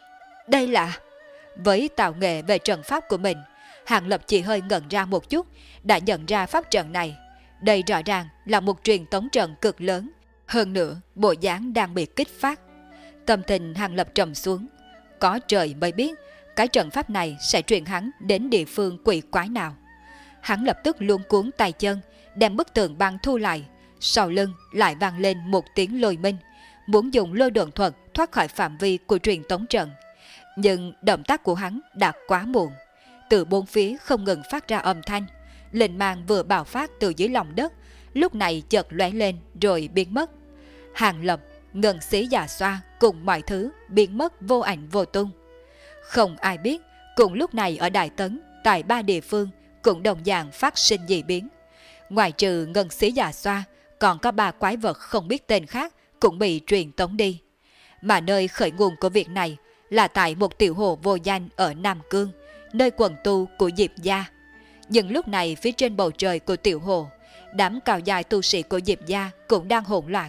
Đây là... Với tạo nghệ về trận pháp của mình, Hàng Lập chỉ hơi ngẩn ra một chút, đã nhận ra pháp trận này. Đây rõ ràng là một truyền tống trận cực lớn, hơn nữa bộ dáng đang bị kích phát. Tâm tình Hàng Lập trầm xuống. Có trời mới biết cái trận pháp này sẽ truyền hắn đến địa phương quỷ quái nào. Hắn lập tức luống cuống tay chân, đem bức tường băng thu lại. Sau lưng lại vang lên một tiếng lôi minh, muốn dùng lôi độn thuật thoát khỏi phạm vi của truyền tống trận. Nhưng động tác của hắn đã quá muộn. Từ bốn phía không ngừng phát ra âm thanh. Linh mang vừa bạo phát từ dưới lòng đất, lúc này chợt lóe lên rồi biến mất. Hàng Lập, ngân sĩ già xoa cùng mọi thứ biến mất vô ảnh vô tung. Không ai biết, cùng lúc này ở Đại Tấn, tại 3 địa phương cũng đồng dạng phát sinh dị biến. Ngoài trừ ngân sĩ già xoa, còn có 3 quái vật không biết tên khác cũng bị truyền tống đi. Mà nơi khởi nguồn của việc này là tại một tiểu hồ vô danh ở Nam Cương, nơi quần tu của Diệp gia. Nhưng lúc này phía trên bầu trời của tiểu hồ, đám cao dài tu sĩ của Diệp gia cũng đang hỗn loạn.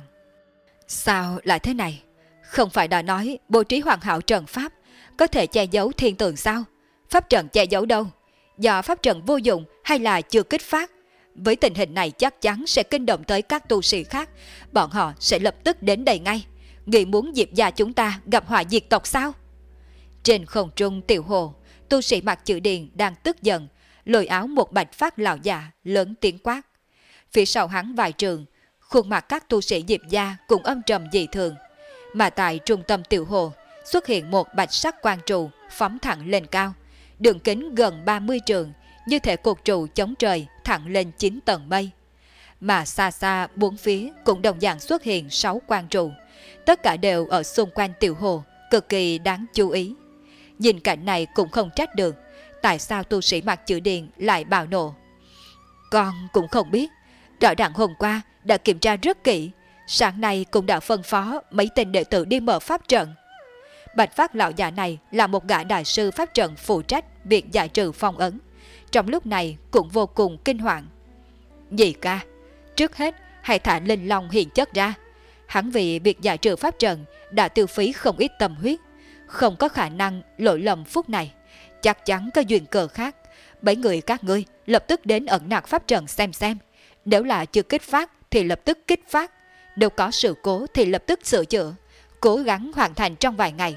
Sao lại thế này? Không phải đã nói bố trí hoàn hảo trận pháp có thể che giấu thiên tượng sao? Pháp trận che giấu đâu? Do pháp trận vô dụng hay là chưa kích phát? Với tình hình này chắc chắn sẽ kinh động tới các tu sĩ khác, bọn họ sẽ lập tức đến đây ngay. Nghĩ muốn Diệp gia chúng ta gặp họa diệt tộc sao? Trên không trung tiểu hồ, tu sĩ mặc chữ điền đang tức giận, lôi áo một bạch phát lão già lớn tiếng quát. Phía sau hắn vài trường, khuôn mặt các tu sĩ Diệp gia cũng âm trầm dị thường. Mà tại trung tâm tiểu hồ xuất hiện một bạch sắc quang trụ phóng thẳng lên cao, đường kính gần 30 trường, như thể cột trụ chống trời thẳng lên 9 tầng mây. Mà xa xa bốn phía cũng đồng dạng xuất hiện 6 quang trụ, tất cả đều ở xung quanh tiểu hồ, cực kỳ đáng chú ý. Nhìn cảnh này cũng không trách được, tại sao tu sĩ mặc chữ điền lại bạo nộ. Con cũng không biết, rõ ràng hôm qua đã kiểm tra rất kỹ, sáng nay cũng đã phân phó mấy tên đệ tử đi mở pháp trận. Bạch phát lão già này là một gã đại sư pháp trận phụ trách việc giải trừ phong ấn, trong lúc này cũng vô cùng kinh hoàng. Nhị ca, trước hết hãy thả Linh Long hiện chất ra. Hắn vì việc giải trừ pháp trận đã tiêu phí không ít tâm huyết, không có khả năng lỗi lầm phút này, chắc chắn có duyên cờ khác. Mấy người các ngươi lập tức đến ẩn nặc pháp trận xem, nếu là chưa kích phát thì lập tức kích phát, nếu có sự cố thì lập tức sửa chữa, cố gắng hoàn thành trong vài ngày.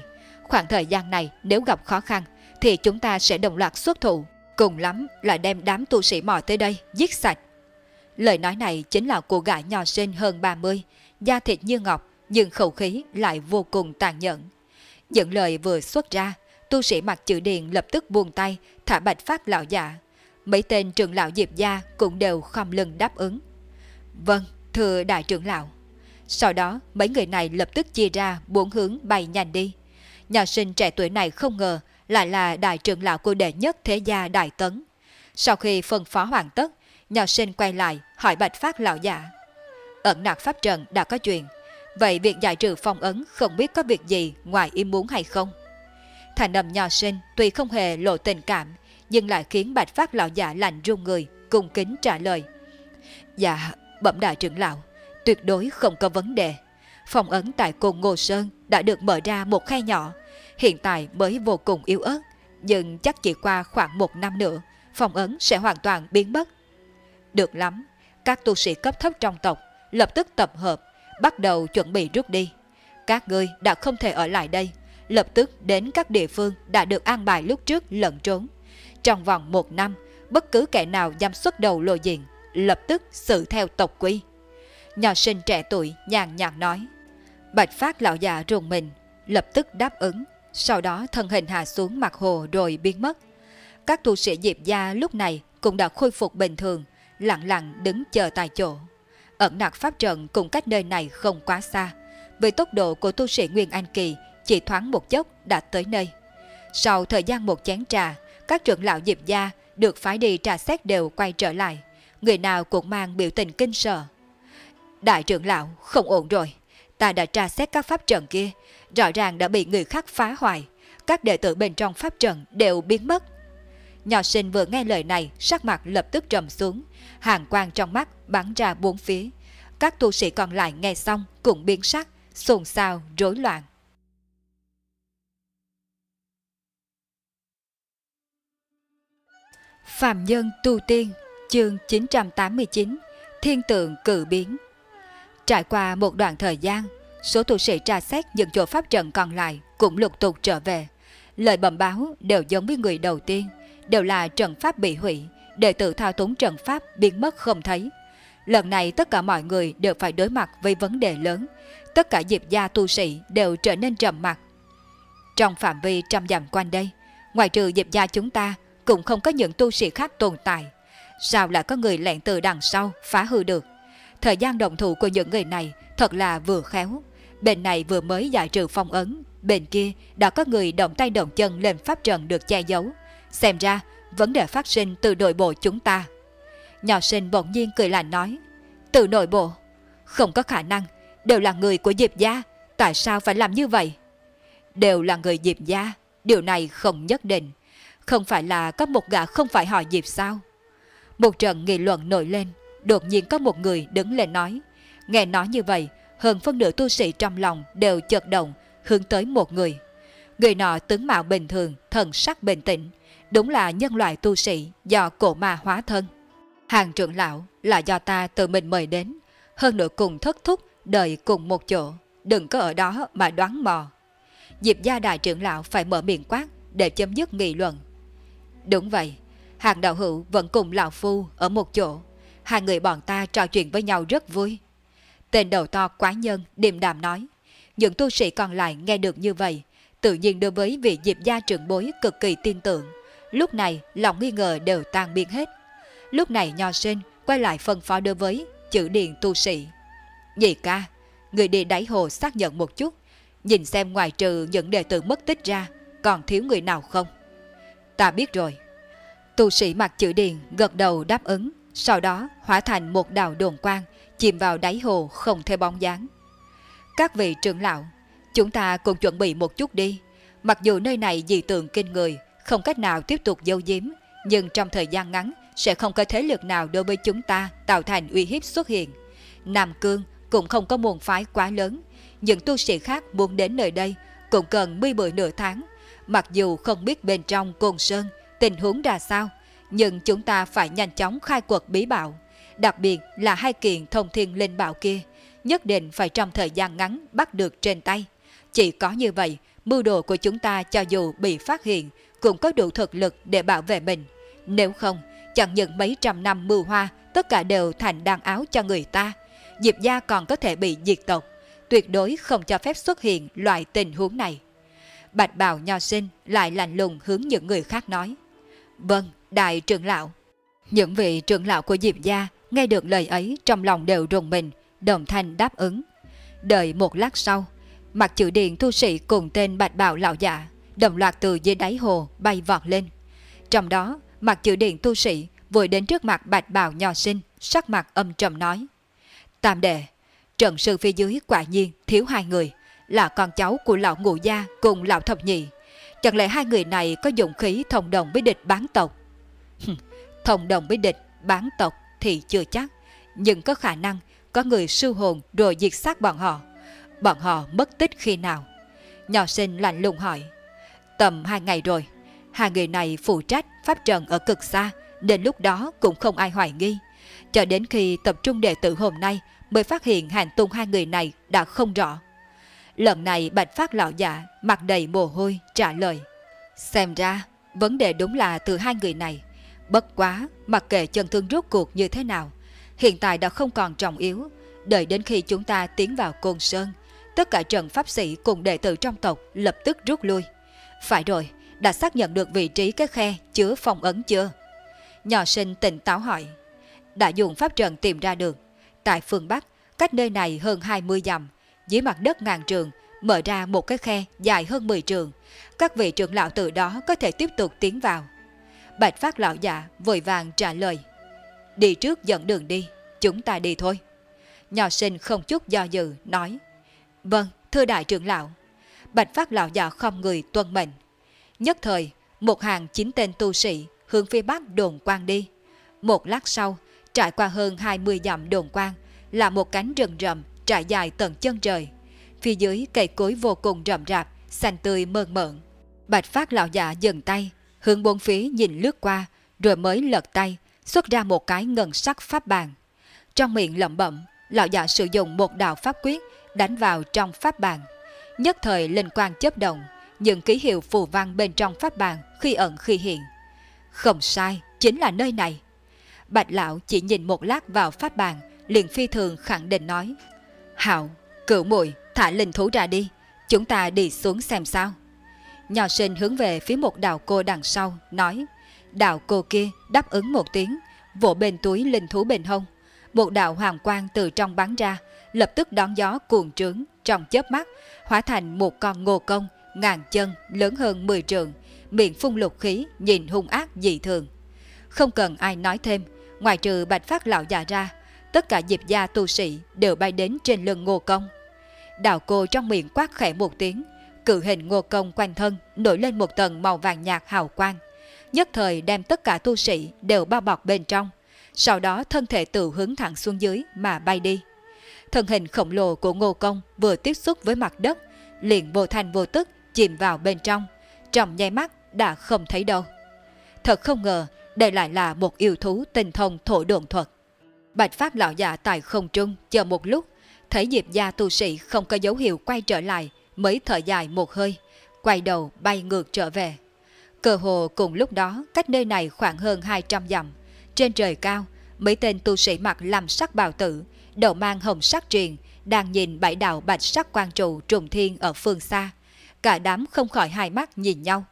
Khoảng thời gian này nếu gặp khó khăn thì chúng ta sẽ đồng loạt xuất thủ, cùng lắm là đem đám tu sĩ mò tới đây giết sạch. Lời nói này chính là cô gái nho sinh hơn 30, da thịt như ngọc nhưng khẩu khí lại vô cùng tàn nhẫn. Những lời vừa xuất ra, tu sĩ mặt chữ điền lập tức buông tay thả Bạch Phát lão giả. Mấy tên trưởng lão Diệp gia cũng đều khom lưng đáp ứng. Vâng, thưa đại trưởng lão. Sau đó mấy người này lập tức chia ra 4 hướng bay nhanh đi. Nho sinh trẻ tuổi này không ngờ lại là đại trưởng lão của đệ nhất thế gia Đại Tấn. Sau khi phân phó hoàn tất, nho sinh quay lại hỏi Bạch Phát lão giả. Ẩn nặc pháp trận đã có chuyện, vậy việc giải trừ phong ấn không biết có việc gì ngoài ý muốn hay không? Thành âm nho sinh tuy không hề lộ tình cảm, nhưng lại khiến Bạch Phát lão giả lạnh run người, cung kính trả lời. Dạ, bẩm đại trưởng lão, tuyệt đối không có vấn đề. Phong ấn tại Côn Ngô Sơn đã được mở ra một khe nhỏ, hiện tại mới vô cùng yếu ớt, nhưng chắc chỉ qua khoảng 1 năm nữa, phong ấn sẽ hoàn toàn biến mất. Được lắm, các tu sĩ cấp thấp trong tộc lập tức tập hợp, bắt đầu chuẩn bị rút đi. Các ngươi đã không thể ở lại đây, lập tức đến các địa phương đã được an bài lúc trước lẫn trốn. Trong vòng 1 năm, bất cứ kẻ nào dám xuất đầu lộ diện, lập tức xử theo tộc quy. Nho sinh trẻ tuổi nhàn nhạt nói. Bạch Phát lão già rùng mình, lập tức đáp ứng, sau đó thân hình hạ xuống mặt hồ rồi biến mất. Các tu sĩ Diệp gia lúc này cũng đã khôi phục bình thường, lặng lặng đứng chờ tại chỗ. Ẩn nặc pháp trận cùng cách nơi này không quá xa, với tốc độ của tu sĩ Nguyên Anh Kỳ chỉ thoáng một chốc đã tới nơi. Sau thời gian một chén trà, các trưởng lão Diệp gia được phái đi trà xét đều quay trở lại, người nào cũng mang biểu tình kinh sợ. Đại trưởng lão, không ổn rồi, ta đã tra xét các pháp trận kia, rõ ràng đã bị người khác phá hoại, các đệ tử bên trong pháp trận đều biến mất. Nho sinh vừa nghe lời này, sắc mặt lập tức trầm xuống, hàn quang trong mắt bắn ra 4 phía. Các tu sĩ còn lại nghe xong cũng biến sắc, xôn xao rối loạn. Phàm nhân tu tiên, chương 989, thiên tượng cử biến. Trải qua một đoạn thời gian, số tu sĩ tra xét những chỗ pháp trận còn lại cũng lục tục trở về. Lời bẩm báo đều giống với người đầu tiên, đều là trận pháp bị hủy, đệ tử thao túng trận pháp biến mất không thấy. Lần này tất cả mọi người đều phải đối mặt với vấn đề lớn, tất cả Diệp gia tu sĩ đều trở nên trầm mặc. Trong phạm vi 100 dặm quanh đây, ngoài trừ Diệp gia chúng ta, cũng không có những tu sĩ khác tồn tại. Sao lại có người lẻn từ đằng sau phá hư được? Thời gian động thủ của những người này thật là vừa khéo. Bên này vừa mới giải trừ phong ấn, bên kia đã có người động tay động chân lên pháp trận được che giấu. Xem ra vấn đề phát sinh từ nội bộ chúng ta. Nho sinh bỗng nhiên cười lạnh nói. Từ nội bộ? Không có khả năng, đều là người của Diệp gia, tại sao phải làm như vậy? Đều là người Diệp gia, điều này không nhất định. Không phải là có một gã không phải họ Diệp sao? Một trận nghị luận nổi lên, đột nhiên có một người đứng lên nói. Nghe nói như vậy, hơn phân nửa tu sĩ trong lòng đều chợt động, hướng tới một người. Người nọ tướng mạo bình thường, thần sắc bình tĩnh, đúng là nhân loại tu sĩ do cổ ma hóa thân. Hàng trưởng lão là do ta tự mình mời đến, hơn nữa cùng thất thúc đợi cùng một chỗ, đừng có ở đó mà đoán mò. Diệp gia đại trưởng lão phải mở miệng quát để chấm dứt nghị luận. Đúng vậy, Hàng đạo hữu vẫn cùng lão phu ở một chỗ, hai người bọn ta trò chuyện với nhau rất vui. Tên đầu to quái nhân điềm đạm nói. Những tu sĩ còn lại nghe được như vậy, tự nhiên đối với vị Diệp gia trưởng bối cực kỳ tin tưởng. Lúc này lòng nghi ngờ đều tan biến hết. Lúc này Nho sinh quay lại phân phó đối với chữ điền tu sĩ. Nhị ca, người đi đáy hồ xác nhận một chút, nhìn xem ngoài trừ những đệ tử mất tích ra, còn thiếu người nào không? Ta biết rồi. Tu sĩ mặc chữ điền gật đầu đáp ứng, sau đó hóa thành một đạo đồn quang, chìm vào đáy hồ không theo bóng dáng. Các vị trưởng lão, chúng ta cùng chuẩn bị một chút đi. Mặc dù nơi này dị tượng kinh người, không cách nào tiếp tục giấu giếm, nhưng trong thời gian ngắn sẽ không có thế lực nào đối với chúng ta tạo thành uy hiếp xuất hiện. Nam Cương cũng không có môn phái quá lớn, những tu sĩ khác muốn đến nơi đây cũng cần 10 nửa tháng. Mặc dù không biết bên trong Côn Sơn tình huống ra sao, nhưng chúng ta phải nhanh chóng khai quật bí bảo, đặc biệt là 2 kiện thông thiên linh bảo kia, nhất định phải trong thời gian ngắn bắt được trên tay. Chỉ có như vậy mưu đồ của chúng ta cho dù bị phát hiện cũng có đủ thực lực để bảo vệ mình. Nếu không, chẳng những mấy trăm năm mưu hoa tất cả đều thành đàn áo cho người ta, Diệp gia còn có thể bị diệt tộc. Tuyệt đối không cho phép xuất hiện loại tình huống này. Bạch bào nho sinh lại lạnh lùng hướng những người khác nói: Vâng, đại trưởng lão. Những vị trưởng lão của Diệp gia nghe được lời ấy trong lòng đều rùng mình, đồng thanh đáp ứng. Đợi một lát sau, Mặt Chữ Điền tu sĩ cùng tên bạch bào lão giả đồng loạt từ dưới đáy hồ bay vọt lên. Trong đó, Mặt Chữ Điền tu sĩ vội đến trước mặt bạch bào nho sinh, sắc mặt âm trầm nói: Tam đệ, trận sư phía dưới quả nhiên thiếu hai người, là con cháu của lão Ngũ gia cùng lão Thập nhị. Chẳng lẽ hai người này có dụng khí thông đồng với địch bán tộc? Thông đồng với địch bán tộc thì chưa chắc, nhưng có khả năng có người sư hồn rồi diệt sát bọn họ. Bọn họ mất tích khi nào? Nho sinh lạnh lùng hỏi. Tầm 2 ngày rồi. Hai người này phụ trách pháp trận ở cực xa, nên lúc đó cũng không ai hoài nghi. Cho đến khi tập trung đệ tử hôm nay mới phát hiện hành tung hai người này đã không rõ. Lần này Bạch Phát lão giả mặt đầy mồ hôi trả lời: Xem ra vấn đề đúng là từ hai người này. Bất quá mặc kệ chân thương rốt cuộc như thế nào, hiện tại đã không còn trọng yếu. Đợi đến khi chúng ta tiến vào Côn Sơn, tất cả trận pháp sĩ cùng đệ tử trong tộc lập tức rút lui. Phải rồi, đã xác nhận được vị trí cái khe chứa phong ấn chưa? Nho sinh tỉnh táo hỏi. Đã dùng pháp trận tìm ra được. Tại phương Bắc, cách nơi này hơn 20 dặm, dưới mặt đất ngàn trường, mở ra một cái khe dài hơn 10 trường. Các vị trưởng lão từ đó có thể tiếp tục tiến vào. Bạch Phát lão giả vội vàng trả lời. Đi trước dẫn đường đi, chúng ta đi thôi. Nho sinh không chút do dự nói. Vâng, thưa đại trưởng lão. Bạch Phát lão giả không người tuân mệnh. Nhất thời, một hàng 9 tên tu sĩ hướng phía bắc đồn quang đi. Một lát sau, trải qua hơn 20 dặm đồn quang là một cánh rừng rậm trải dài tận chân trời. Phía dưới cây cối vô cùng rậm rạp, xanh tươi mơn mởn. Bạch Phát lão giả dừng tay, hướng bốn phía nhìn lướt qua, rồi mới lật tay, xuất ra một cái ngân sắc pháp bàn. Trong miệng lẩm bẩm, lão giả sử dụng một đạo pháp quyết đánh vào trong pháp bàn. Nhất thời linh quang chớp động, những ký hiệu phù văn bên trong pháp bàn khi ẩn khi hiện. Không sai, chính là nơi này. Bạch lão chỉ nhìn một lát vào pháp bàn, liền phi thường khẳng định nói: Hạo, Cửu muội, thả linh thú ra đi, chúng ta đi xuống xem sao. Nho sinh hướng về phía một đạo cô đằng sau, nói. Đạo cô kia đáp ứng một tiếng, vỗ bên túi linh thú bên hông. Một đạo hoàng quang từ trong bắn ra, lập tức đón gió cuồng trướng, trong chớp mắt hóa thành một con ngô công ngàn chân lớn hơn 10 trượng, miệng phun lục khí, nhìn hung ác dị thường. Không cần ai nói thêm, ngoài trừ Bạch Phát lão già ra, tất cả Diệp gia tu sĩ đều bay đến trên lưng ngô công. Đạo cô trong miệng quát khẽ một tiếng, cự hình ngô công quanh thân nổi lên một tầng màu vàng nhạt hào quang, nhất thời đem tất cả tu sĩ đều bao bọc bên trong. Sau đó thân thể tự hướng thẳng xuống dưới mà bay đi. Thân hình khổng lồ của ngô công vừa tiếp xúc với mặt đất, liền vô thành vô tức chìm vào bên trong nháy mắt đã không thấy đâu. Thật không ngờ đây lại là một yêu thú tinh thông thổ độn thuật. Bạch Phát lão già tại không trung chờ một lúc, thấy Diệp gia tu sĩ không có dấu hiệu quay trở lại, mới thở dài một hơi, quay đầu bay ngược trở về. Cơ hồ cùng lúc đó, cách nơi này khoảng hơn 200 dặm, trên trời cao, mấy tên tu sĩ mặc làm sắc bào tử, đầu mang hồng sắc truyền, đang nhìn bảy đạo bạch sắc quang trụ trùng thiên ở phương xa. Cả đám không khỏi hai mắt nhìn nhau.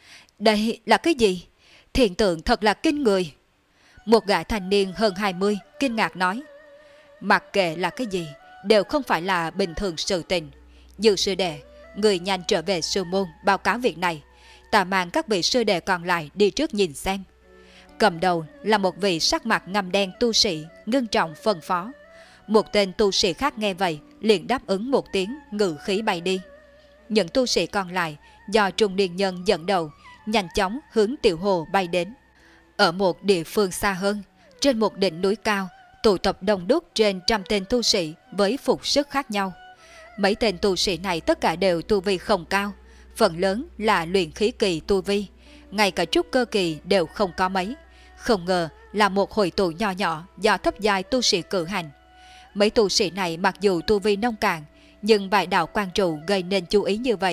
Đây là cái gì? Hiện tượng thật là kinh người. Một gã thanh niên hơn 20 kinh ngạc nói. Mặc kệ là cái gì, đều không phải là bình thường sự tình. Dư sư đệ, người nhanh trở về sư môn báo cáo việc này. Ta mang các vị sư đệ còn lại đi trước nhìn xem. Cầm đầu là một vị sắc mặt ngăm đen tu sĩ, ngưng trọng phân phó. Một tên tu sĩ khác nghe vậy, liền đáp ứng một tiếng, ngự khí bay đi. Những tu sĩ còn lại do trung niên nhân dẫn đầu, nhanh chóng hướng tiểu hồ bay đến. Ở một địa phương xa hơn, trên một đỉnh núi cao, tụ tập đông đúc trên trăm tên tu sĩ với phục sức khác nhau. Mấy tên tu sĩ này tất cả đều tu vi không cao, phần lớn là luyện khí kỳ tu vi, ngay cả trúc cơ kỳ đều không có mấy. Không ngờ là một hội tụ nhỏ nhỏ do thấp giai tu sĩ cử hành. Mấy tu sĩ này mặc dù tu vi nông cạn, nhưng vài đạo quan trụ gây nên chú ý như vậy,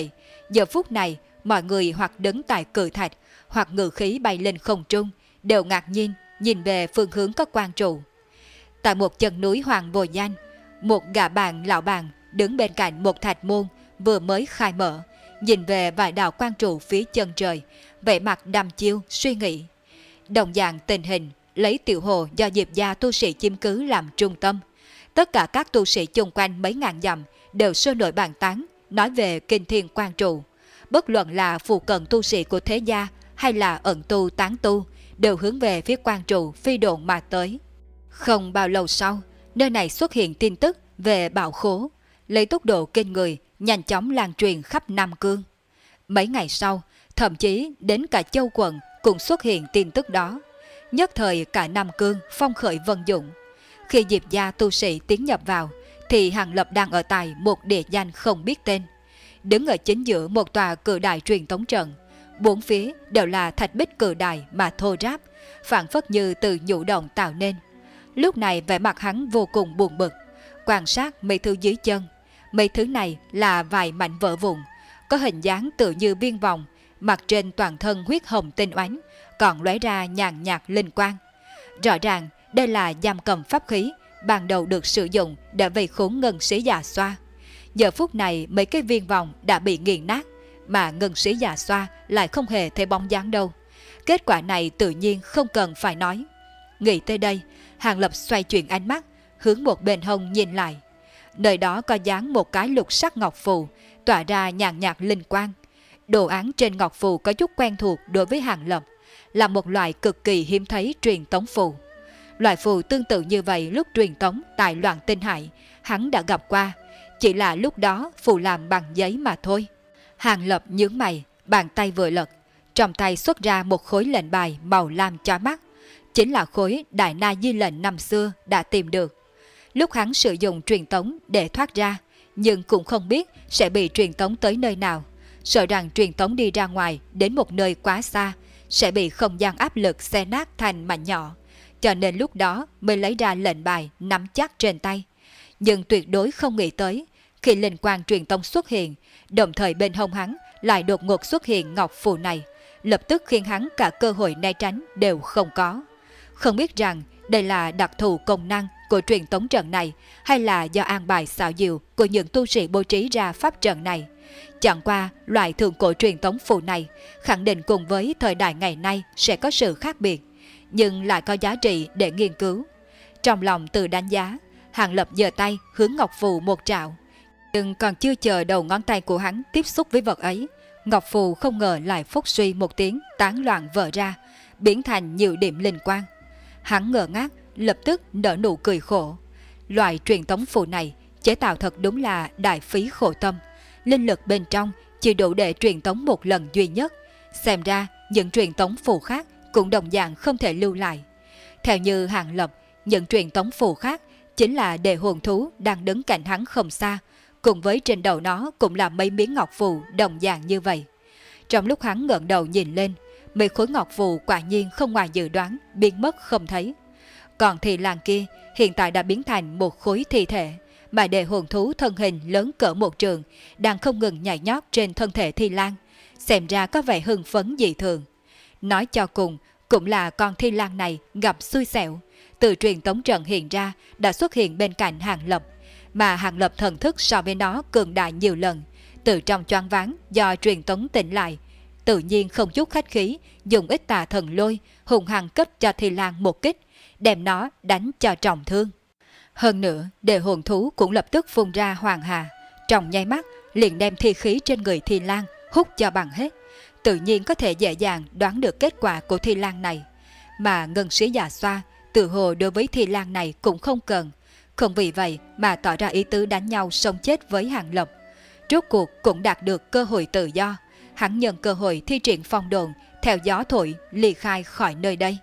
Giờ phút này, mọi người hoặc đứng tại cự thạch, hoặc ngự khí bay lên không trung, đều ngạc nhiên nhìn về phương hướng có quan trụ. Tại một chân núi Hoàng Bồi Danh, một gã bạn lão bạn đứng bên cạnh một thạch môn vừa mới khai mở, nhìn về vài đạo quan trụ phía chân trời, vẻ mặt đăm chiêu suy nghĩ. Đồng dạng tình hình, lấy tiểu hồ do Diệp gia tu sĩ chiếm cứ làm trung tâm. Tất cả các tu sĩ chung quanh mấy ngàn dặm đều sôi nổi bàn tán, nói về kinh thiên quan trụ. Bất luận là phụ cận tu sĩ của thế gia hay là ẩn tu tán tu, đều hướng về phía quan trụ phi độn mà tới. Không bao lâu sau, nơi này xuất hiện tin tức về bạo khố, lấy tốc độ kinh người, nhanh chóng lan truyền khắp Nam Cương. Mấy ngày sau, thậm chí đến cả Châu quận cũng xuất hiện tin tức đó. Nhất thời cả Nam Cương phong khởi vân dụng. Khi Diệp gia tu sĩ tiến nhập vào, thì Hàng Lập đang ở tại một địa danh không biết tên, đứng ở chính giữa một tòa cự đài truyền tống trận. Bốn phía đều là thạch bích cự đài mà thô ráp, phảng phất như từ nhũ động tạo nên. Lúc này vẻ mặt hắn vô cùng buồn bực, quan sát mấy thứ dưới chân. Mấy thứ này là vài mảnh vỡ vụn, có hình dáng tựa như viên vòng, mặt trên toàn thân huyết hồng tinh oánh, còn lóe ra nhàn nhạt linh quang. Rõ ràng đây là giam cầm pháp khí ban đầu được sử dụng để vây khốn ngân sĩ già xoa. Giờ phút này mấy cái viên vòng đã bị nghiền nát, mà ngân sĩ già xoa lại không hề thấy bóng dáng đâu. Kết quả này tự nhiên không cần phải nói. Nghĩ tới đây, Hàng Lập xoay chuyển ánh mắt, hướng một bên hông nhìn lại. Nơi đó có dáng một cái lục sắc ngọc phù, tỏa ra nhàn nhạt linh quang. Đồ án trên ngọc phù có chút quen thuộc đối với Hàng Lập, là một loại cực kỳ hiếm thấy truyền tống phù. Loại phù tương tự như vậy lúc truyền tống tại Loạn Tinh Hải, hắn đã gặp qua, chỉ là lúc đó phù làm bằng giấy mà thôi. Hàng Lập nhướng mày, bàn tay vừa lật, trong tay xuất ra một khối lệnh bài màu lam chói mắt, chính là khối Đại Na Di lệnh năm xưa đã tìm được. Lúc hắn sử dụng truyền tống để thoát ra, nhưng cũng không biết sẽ bị truyền tống tới nơi nào, sợ rằng truyền tống đi ra ngoài đến một nơi quá xa, sẽ bị không gian áp lực xé nát thành mảnh nhỏ, cho nên lúc đó mới lấy ra lệnh bài nắm chắc trên tay. Nhưng tuyệt đối không nghĩ tới, khi linh quang truyền tống xuất hiện, đồng thời bên hông hắn lại đột ngột xuất hiện ngọc phù này, lập tức khiến hắn cả cơ hội né tránh đều không có. Không biết rằng đây là đặc thù công năng của truyền tống trận này, hay là do an bài xảo diệu của những tu sĩ bố trí ra pháp trận này. Chẳng qua loại thượng cổ truyền tống phù này khẳng định cùng với thời đại ngày nay sẽ có sự khác biệt, nhưng lại có giá trị để nghiên cứu. Trong lòng tự đánh giá, Hàng Lập giơ tay hướng ngọc phù một trạo, nhưng còn chưa chờ đầu ngón tay của hắn tiếp xúc với vật ấy, ngọc phù không ngờ lại phốc suy một tiếng tán loạn vỡ ra, biến thành nhiều điểm linh quang. Hắn ngơ ngác, lập tức nở nụ cười khổ. Loại truyền tống phù này chế tạo thật đúng là đại phí khổ tâm, linh lực bên trong chỉ đủ để truyền tống một lần duy nhất. Xem ra những truyền tống phù khác cũng đồng dạng không thể lưu lại. Theo như Hàng Lập, những truyền tống phù khác chính là đề hồn thú đang đứng cạnh hắn không xa, cùng với trên đầu nó cũng là mấy miếng ngọc phù đồng dạng như vậy. Trong lúc hắn ngẩng đầu nhìn lên, mấy khối ngọc phù quả nhiên không ngoài dự đoán biến mất không thấy. Còn thì làng kia hiện tại đã biến thành một khối thi thể, mà đề hồn thú thân hình lớn cỡ một trường đang không ngừng nhảy nhót trên thân thể thi lang, xem ra có vẻ hưng phấn dị thường. Nói cho cùng, cũng là con thi lang này gặp xui xẻo, từ truyền tống trận hiện ra đã xuất hiện bên cạnh Hàng Lập, mà Hàng Lập thần thức so với nó cường đại nhiều lần, từ trong choáng váng do truyền tống tỉnh lại, tự nhiên không chút khách khí dùng ít tà thần lôi hùng hăng cấp cho thi lang một kích, đem nó đánh cho trọng thương. Hơn nữa, đề hồn thú cũng lập tức phun ra hoàng hà, trong nháy mắt liền đem thi khí trên người thi lang hút cho bằng hết, tự nhiên có thể dễ dàng đoán được kết quả của thi lang này. Mà ngân sĩ già xoa tự hồ đối với thi lang này cũng không cần, không vì vậy mà tỏ ra ý tứ đánh nhau sống chết với Hàng Lập. Rốt cuộc cũng đạt được cơ hội tự do, hắn nhân cơ hội thi triển phong độn, theo gió thổi ly khai khỏi nơi đây.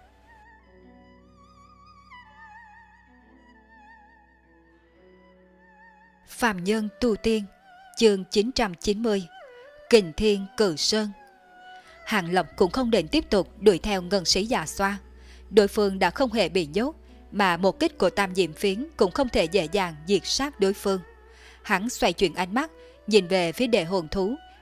Phàm nhân tu tiên, chương 990, Kình Thiên Cử Sơn. Hàng Lập cũng không định tiếp tục đuổi theo ngân sĩ già xoa. Đối phương đã không hề bị nhốt, mà một kích của tam diệm phiến cũng không thể dễ dàng diệt sát đối phương. Hắn xoay chuyển ánh mắt, nhìn về phía đề hồn thú,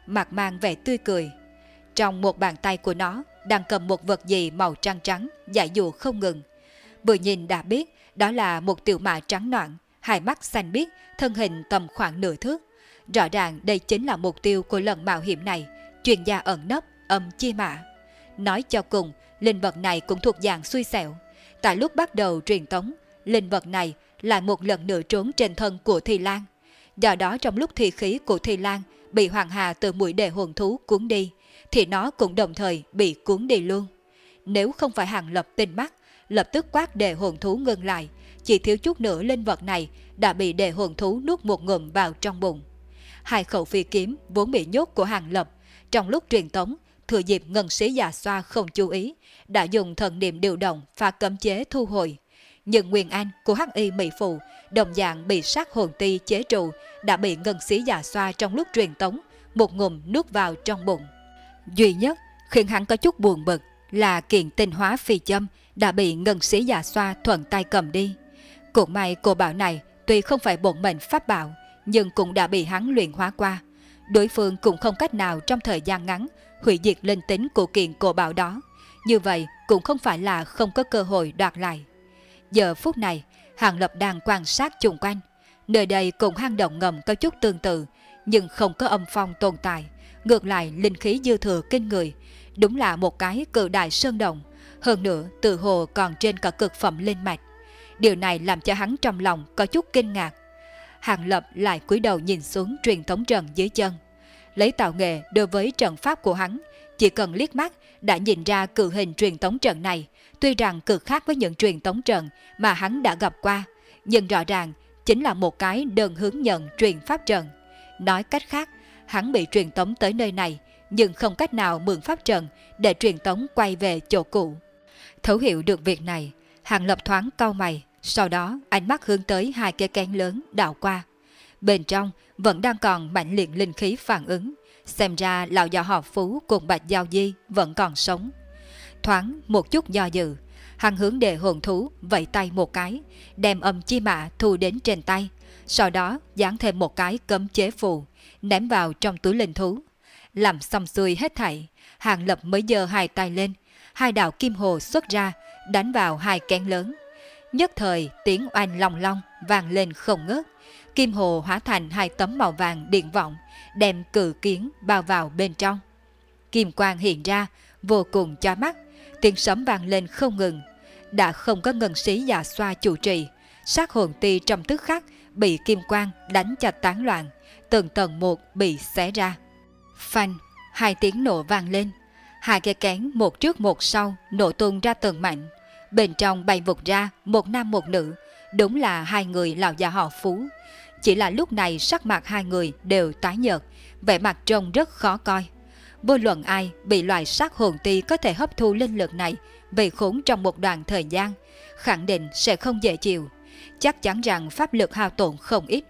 mặt mang vẻ tươi cười. Trong một bàn tay của nó đang cầm một vật gì màu trắng trắng, dại dụ không ngừng. Vừa nhìn đã biết đó là một tiểu mã trắng nõn, hai mắt xanh biếc, thân hình tầm khoảng nửa thước. Rõ ràng đây chính là mục tiêu của lần mạo hiểm này, chuyên gia ẩn nấp, Âm Chi Mã. Nói cho cùng, linh vật này cũng thuộc dạng xui xẻo. Tại lúc bắt đầu truyền tống, linh vật này lại một lần nữa trốn trên thân của Thi Lan. Do đó trong lúc thi khí của Thi Lan bị Hoàng Hà từ mũi đề hồn thú cuốn đi, thì nó cũng đồng thời bị cuốn đi luôn. Nếu không phải Hàng Lập tinh mắt, lập tức quát đề hồn thú ngưng lại, chỉ thiếu chút nữa linh vật này đã bị đề hồn thú nuốt một ngụm vào trong bụng. Hai khẩu phi kiếm vốn bị nhốt của Hàng Lập, trong lúc truyền tống, thừa dịp ngân sĩ già xoa không chú ý, đã dùng thần niệm điều động phá cấm chế thu hồi. Nhưng nguyên anh của Hắc Y Mỹ Phụ đồng dạng bị sát hồn ti chế trụ, đã bị ngân sĩ già xoa trong lúc truyền tống một ngụm nuốt vào trong bụng. Duy nhất khiến hắn có chút buồn bực là kiện tinh hóa phi châm đã bị ngân sĩ già xoa thuận tay cầm đi. Cũng may cô bảo này tuy không phải bổn mệnh pháp bảo, nhưng cũng đã bị hắn luyện hóa qua. Đối phương cũng không cách nào trong thời gian ngắn hủy diệt linh tính của kiện cổ bảo đó. Như vậy cũng không phải là không có cơ hội đoạt lại. Giờ phút này, Hàng Lập đang quan sát chung quanh. Nơi đây cùng hang động ngầm có chút tương tự, nhưng không có âm phong tồn tại. Ngược lại linh khí dư thừa kinh người. Đúng là một cái cự đại sơn động. Hơn nữa tự hồ còn trên cả cực phẩm linh mạch. Điều này làm cho hắn trong lòng có chút kinh ngạc. Hàng Lập lại cúi đầu nhìn xuống truyền thống trận dưới chân. Lấy tạo nghệ đối với trận pháp của hắn, chỉ cần liếc mắt đã nhìn ra cự hình truyền tống trận này, tuy rằng cực khác với những truyền tống trận mà hắn đã gặp qua, nhưng rõ ràng chính là một cái đơn hướng nhận truyền pháp trận. Nói cách khác, hắn bị truyền tống tới nơi này, nhưng không cách nào mượn pháp trận để truyền tống quay về chỗ cũ. Thấu hiểu được việc này, Hàng Lập thoáng cau mày, sau đó ánh mắt hướng tới hai cái kén lớn đảo qua. Bên trong vẫn đang còn mãnh liệt linh khí phản ứng, xem ra lão già họ Phú cùng Bạch Giao Di vẫn còn sống. Thoáng một chút do dự, hắn hướng đề hồn thú vẫy tay một cái, đem Âm Chi Mã thu đến trên tay, sau đó dán thêm một cái cấm chế phù, ném vào trong túi linh thú. Làm xong xuôi hết thảy, Hàng Lập mới giơ hai tay lên, hai đạo kim hồ xuất ra, đánh vào hai kén lớn. Nhất thời tiếng oanh long long vang lên không ngớt, kim hồ hóa thành hai tấm màu vàng điện vọng, đem cự kiến bao vào bên trong. Kim quang hiện ra, vô cùng chói mắt, tiếng sấm vang lên không ngừng. Đã không có ngân sĩ già xoa chủ trì, sát hồn ti trong tức khắc bị kim quang đánh cho tán loạn, từng tầng một bị xé ra. Phanh, hai tiếng nổ vang lên, hai cái kén một trước một sau nổ tung ra từng mảnh. Bên trong bay vụt ra một nam một nữ, đúng là hai người lão già họ Phú. Chỉ là lúc này sắc mặt hai người đều tái nhợt, vẻ mặt trông rất khó coi. Vô luận ai bị loại sát hồn ti có thể hấp thu linh lực này về khốn trong một đoạn thời gian, khẳng định sẽ không dễ chịu, chắc chắn rằng pháp lực hao tổn không ít.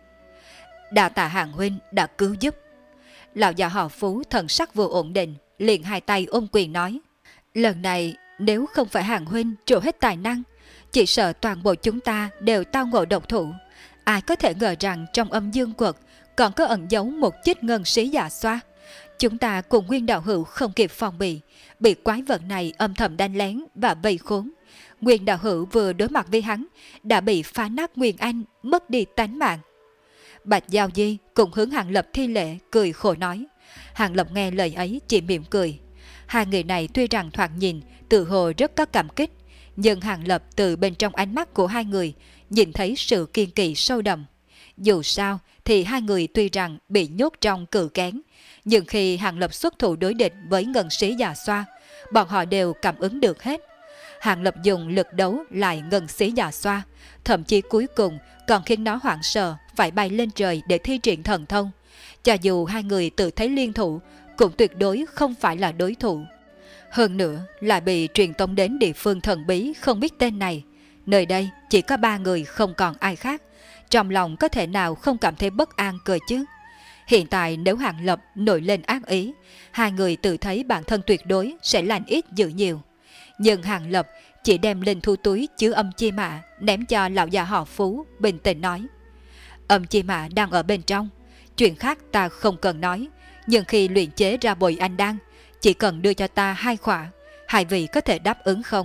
Đa tạ Hàng huynh đã cứu giúp. Lão già họ Phú thần sắc vừa ổn định, liền hai tay ôm quyền nói: lần này nếu không phải Hàng huynh trổ hết tài năng, chỉ sợ toàn bộ chúng ta đều tao ngộ độc thủ. Ai có thể ngờ rằng trong Âm Dương Quật còn có ẩn giấu một chích ngân sĩ giả xoa. Chúng ta cùng Nguyên đạo hữu không kịp phòng bị quái vật này âm thầm đánh lén và vây khốn. Nguyên đạo hữu vừa đối mặt với hắn đã bị phá nát Nguyên Anh, mất đi tánh mạng. Bạch Giao Di cùng hướng Hàng Lập thi lễ, cười khổ nói. Hàng Lập nghe lời ấy chỉ mỉm cười. Hai người này tuy rằng thoạt nhìn tự hồ rất có cảm kích, nhưng Hàng Lập từ bên trong ánh mắt của hai người nhìn thấy sự kiên kỵ sâu đậm. Dù sao thì hai người tuy rằng bị nhốt trong cự kén, nhưng khi Hàng Lập xuất thủ đối địch với ngân sĩ già xoa, bọn họ đều cảm ứng được hết. Hàng Lập dùng lực đấu lại ngân sĩ già xoa, thậm chí cuối cùng còn khiến nó hoảng sợ phải bay lên trời để thi triển thần thông. Cho dù hai người tự thấy liên thủ, cũng tuyệt đối không phải là đối thủ. Hơn nữa lại bị truyền tống đến địa phương thần bí không biết tên này. Nơi đây chỉ có ba người, không còn ai khác. Trong lòng có thể nào không cảm thấy bất an cơ chứ? Hiện tại nếu Hàng Lập nổi lên ác ý, hai người tự thấy bản thân tuyệt đối sẽ lành ít dữ nhiều. Nhưng Hàng Lập chỉ đem linh thu túi chứa Âm Chi Mã ném cho lão già họ Phú, bình tĩnh nói: Âm Chi Mã đang ở bên trong, chuyện khác ta không cần nói, Nhưng khi luyện chế ra bồi anh đan, chỉ cần đưa cho ta 2 khỏa, hai vị có thể đáp ứng không?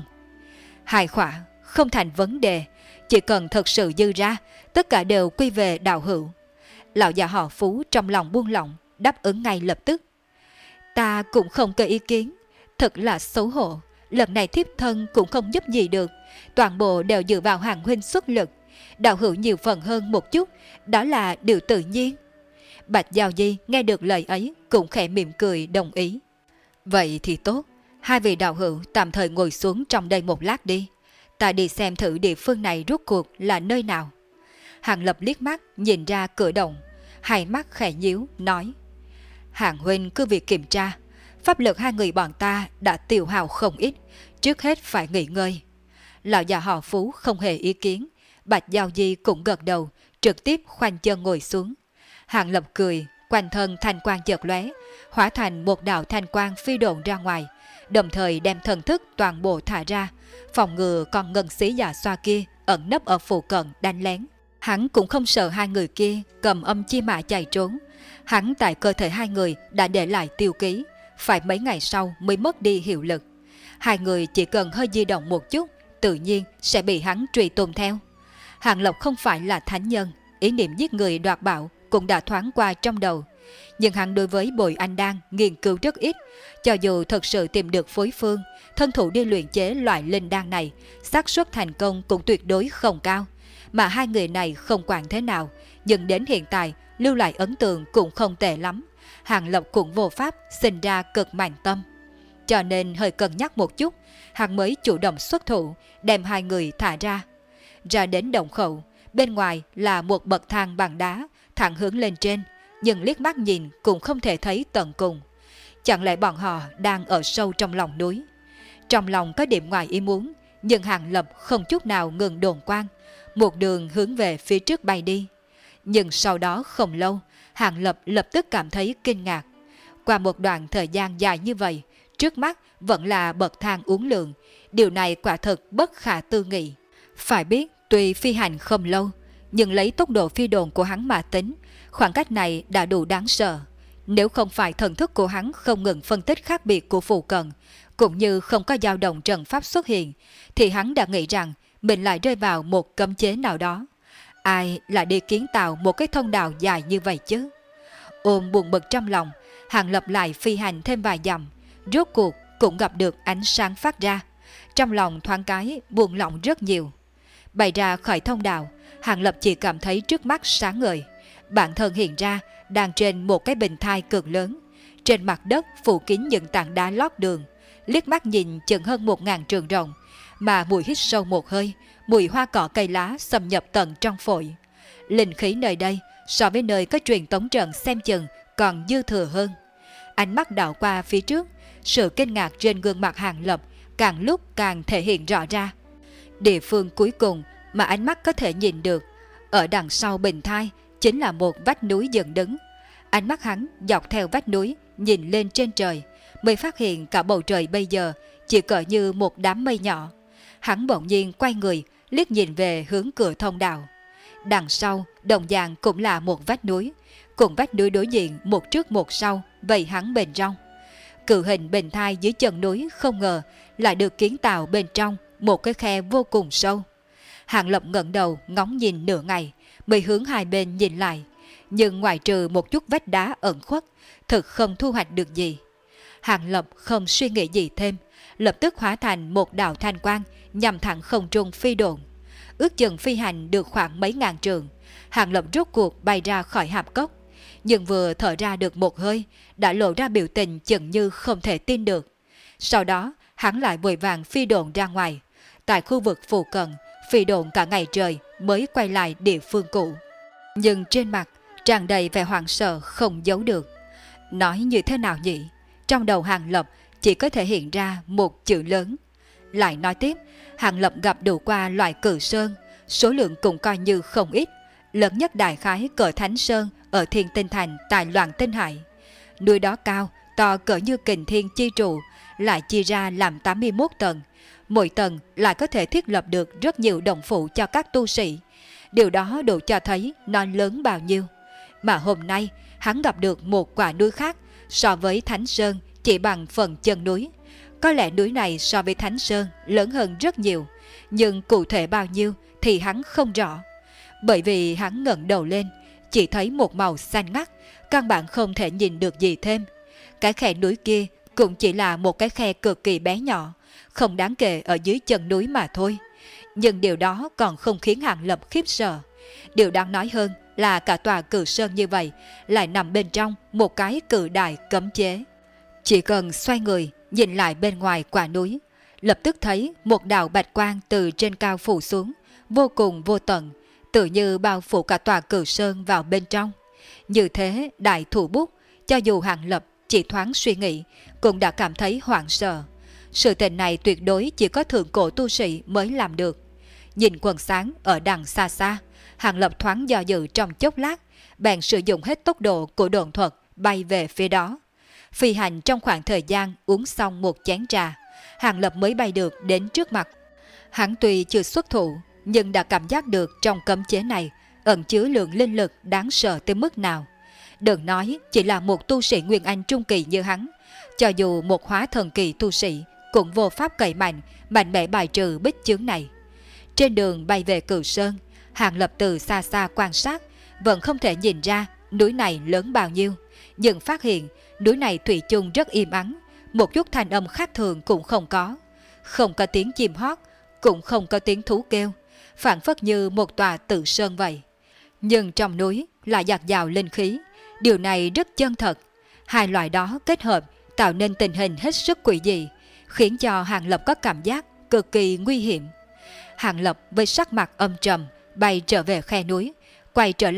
2 khỏa không thành vấn đề, chỉ cần thật sự dư ra, tất cả đều quy về đạo hữu. Lão già họ Phú trong lòng buông lỏng, đáp ứng ngay lập tức. Ta cũng không có ý kiến, thật là xấu hổ, lần này thiếp thân cũng không giúp gì được, toàn bộ đều dựa vào Hàng huynh xuất lực, đạo hữu nhiều phần hơn một chút, đó là điều tự nhiên. Bạch Giao Di nghe được lời ấy cũng khẽ mỉm cười đồng ý. Vậy thì tốt, hai vị đạo hữu tạm thời ngồi xuống trong đây một lát đi, ta đi xem thử địa phương này rốt cuộc là nơi nào. Hàng Lập liếc mắt nhìn ra cửa động, hai mắt khẽ nhíu nói: Hàng huynh cứ việc kiểm tra, pháp lực hai người bọn ta đã tiêu hao không ít, trước hết phải nghỉ ngơi. Lão già họ Phú không hề ý kiến, Bạch Giao Di cũng gật đầu, trực tiếp khoanh chân ngồi xuống. Hàng Lập cười, quanh thân thanh quang chợt lóe, hóa thành một đạo thanh quang phi độn ra ngoài, đồng thời đem thần thức toàn bộ thả ra, phòng ngừa con ngân sĩ già xoa kia ẩn nấp ở phụ cận đánh lén. Hắn cũng không sợ hai người kia cầm âm chi mã chạy trốn. Hắn tại cơ thể hai người đã để lại tiêu ký, phải mấy ngày sau mới mất đi hiệu lực. Hai người chỉ cần hơi di động một chút, tự nhiên sẽ bị hắn truy tung theo. Hàng Lộc không phải là thánh nhân, ý niệm giết người đoạt bảo cũng đã thoáng qua trong đầu. Nhưng hắn đối với bồi anh đan nghiên cứu rất ít, cho dù thật sự tìm được phối phương, thân thủ đi luyện chế loại linh đan này, xác suất thành công cũng tuyệt đối không cao. Mà hai người này không quản thế nào, nhưng đến hiện tại lưu lại ấn tượng cũng không tệ lắm. Hàng Lộc cũng vô pháp sinh ra cực mạnh tâm, cho nên hơi cân nhắc một chút, hắn mới chủ động xuất thủ đem hai người thả ra. Ra đến động khẩu, bên ngoài là một bậc thang bằng đá thẳng hướng lên trên, nhưng liếc mắt nhìn cũng không thể thấy tận cùng. Chẳng lẽ bọn họ đang ở sâu trong lòng núi? Trong lòng có điểm ngoài ý muốn, nhưng Hàng Lập không chút nào ngừng đồn quang, một đường hướng về phía trước bay đi. Nhưng sau đó không lâu, Hàng Lập lập tức cảm thấy kinh ngạc. Qua một đoạn thời gian dài như vậy, trước mắt vẫn là bậc thang uốn lượn, điều này quả thực bất khả tư nghị. Phải biết, tuy phi hành không lâu, nhưng lấy tốc độ phi độn của hắn mà tính, khoảng cách này đã đủ đáng sợ. Nếu không phải thần thức của hắn không ngừng phân tích khác biệt của phù cận, cũng như không có dao động trận pháp xuất hiện, thì hắn đã nghĩ rằng mình lại rơi vào một cấm chế nào đó. Ai lại đi kiến tạo một cái thông đạo dài như vậy chứ? Ôm buồn bực trong lòng, Hàng Lập lại phi hành thêm vài dặm, rốt cuộc cũng gặp được ánh sáng phát ra. Trong lòng thoáng cái buồn lỏng rất nhiều. Bày ra khỏi thông đạo, Hàng Lập chỉ cảm thấy trước mắt sáng ngời. Bản thân hiện ra đang trên một cái bình thai cực lớn, trên mặt đất phủ kín những tảng đá lót đường, liếc mắt nhìn chừng hơn 1000 trường rộng, mà mùi hít sâu một hơi, mùi hoa cỏ cây lá xâm nhập tận trong phổi. Linh khí nơi đây so với nơi có truyền tống trận xem chừng còn dư thừa hơn. Ánh mắt đảo qua phía trước, sự kinh ngạc trên gương mặt Hàng Lập càng lúc càng thể hiện rõ ra. Địa phương cuối cùng mà ánh mắt có thể nhìn được, ở đằng sau bình thai chính là một vách núi dựng đứng. Ánh mắt hắn dọc theo vách núi nhìn lên trên trời, mới phát hiện cả bầu trời bây giờ chỉ cỡ như một đám mây nhỏ. Hắn bỗng nhiên quay người, liếc nhìn về hướng cửa thông đạo. Đằng sau đồng dạng cũng là một vách núi, cùng vách núi đối diện một trước một sau vây hắn bên trong. Cự hình bình thai dưới chân núi không ngờ lại được kiến tạo bên trong một cái khe vô cùng sâu. Hàng Lập ngẩng đầu ngóng nhìn nửa ngày, mới hướng hai bên nhìn lại, nhưng ngoại trừ một chút vách đá ẩn khuất, thực không thu hoạch được gì. Hàng Lập không suy nghĩ gì thêm, lập tức hóa thành một đạo thanh quang nhằm thẳng không trung phi độn. Ước chừng phi hành được khoảng mấy ngàn trường, Hàng Lập rốt cuộc bay ra khỏi hạp cốc, nhưng vừa thở ra được một hơi đã lộ ra biểu tình chừng như không thể tin được. Sau đó hắn lại vội vàng phi độn ra ngoài, tại khu vực phụ cận phi độn cả ngày trời mới quay lại địa phương cũ. Nhưng trên mặt tràn đầy vẻ hoảng sợ không giấu được. Nói như thế nào nhỉ? Trong đầu Hàng Lập chỉ có thể hiện ra một chữ lớn. Lại nói tiếp, Hàng Lập gặp đủ qua loại cử sơn, số lượng cũng coi như không ít, lớn nhất đại khái cỡ Thánh Sơn ở Thiên Tinh Thành tại Loạn Tinh Hải. Núi đó cao, to cỡ như Kình Thiên Chi Trụ, lại chia ra làm 81 tầng. Mỗi tầng lại có thể thiết lập được rất nhiều động phủ cho các tu sĩ. Điều đó đủ cho thấy nó lớn bao nhiêu. Mà hôm nay hắn gặp được một quả núi khác, so với Thánh Sơn chỉ bằng phần chân núi. Có lẽ núi này so với Thánh Sơn lớn hơn rất nhiều, nhưng cụ thể bao nhiêu thì hắn không rõ. Bởi vì hắn ngẩng đầu lên, chỉ thấy một màu xanh ngắt, căn bản không thể nhìn được gì thêm. Cái khe núi kia cũng chỉ là một cái khe cực kỳ bé nhỏ, không đáng kể ở dưới chân núi mà thôi. Nhưng điều đó còn không khiến Hàng Lập khiếp sợ. Điều đáng nói hơn là cả tòa Cự Sơn như vậy lại nằm bên trong một cái cự đại cấm chế. Chỉ cần xoay người nhìn lại bên ngoài quả núi, lập tức thấy một đạo bạch quang từ trên cao phủ xuống, vô cùng vô tận, tự như bao phủ cả tòa Cự Sơn vào bên trong. Như thế đại thủ bút, cho dù Hàng Lập chỉ thoáng suy nghĩ cũng đã cảm thấy hoảng sợ. Sự tình này tuyệt đối chỉ có thượng cổ tu sĩ mới làm được. Nhìn quần sáng ở đằng xa xa, Hàng Lập thoáng do dự trong chốc lát, bèn sử dụng hết tốc độ của độn thuật bay về phía đó. Phi hành trong khoảng thời gian uống xong một chén trà, Hàng Lập mới bay được đến trước mặt. Hắn tuy chưa xuất thủ, nhưng đã cảm giác được trong cấm chế này ẩn chứa lượng linh lực đáng sợ tới mức nào. Đừng nói chỉ là một tu sĩ Nguyên Anh trung kỳ như hắn, cho dù một hóa thần kỳ tu sĩ cũng vô pháp cậy mạnh mẽ bài trừ bích chướng này. Trên đường bay về Cự Sơn, Hàng Lập từ xa xa quan sát, vẫn không thể nhìn ra núi này lớn bao nhiêu, nhưng phát hiện núi này thủy chung rất im ắng, một chút thanh âm khác thường cũng không có. Không có tiếng chim hót, cũng không có tiếng thú kêu, phảng phất như một tòa tự sơn vậy. Nhưng trong núi lại dạt dào linh khí, điều này rất chân thật. Hai loại đó kết hợp tạo nên tình hình hết sức quỷ dị, khiến cho Hàng Lập có cảm giác cực kỳ nguy hiểm. Hàng Lập với sắc mặt âm trầm bay trở về khe núi, quay trở lại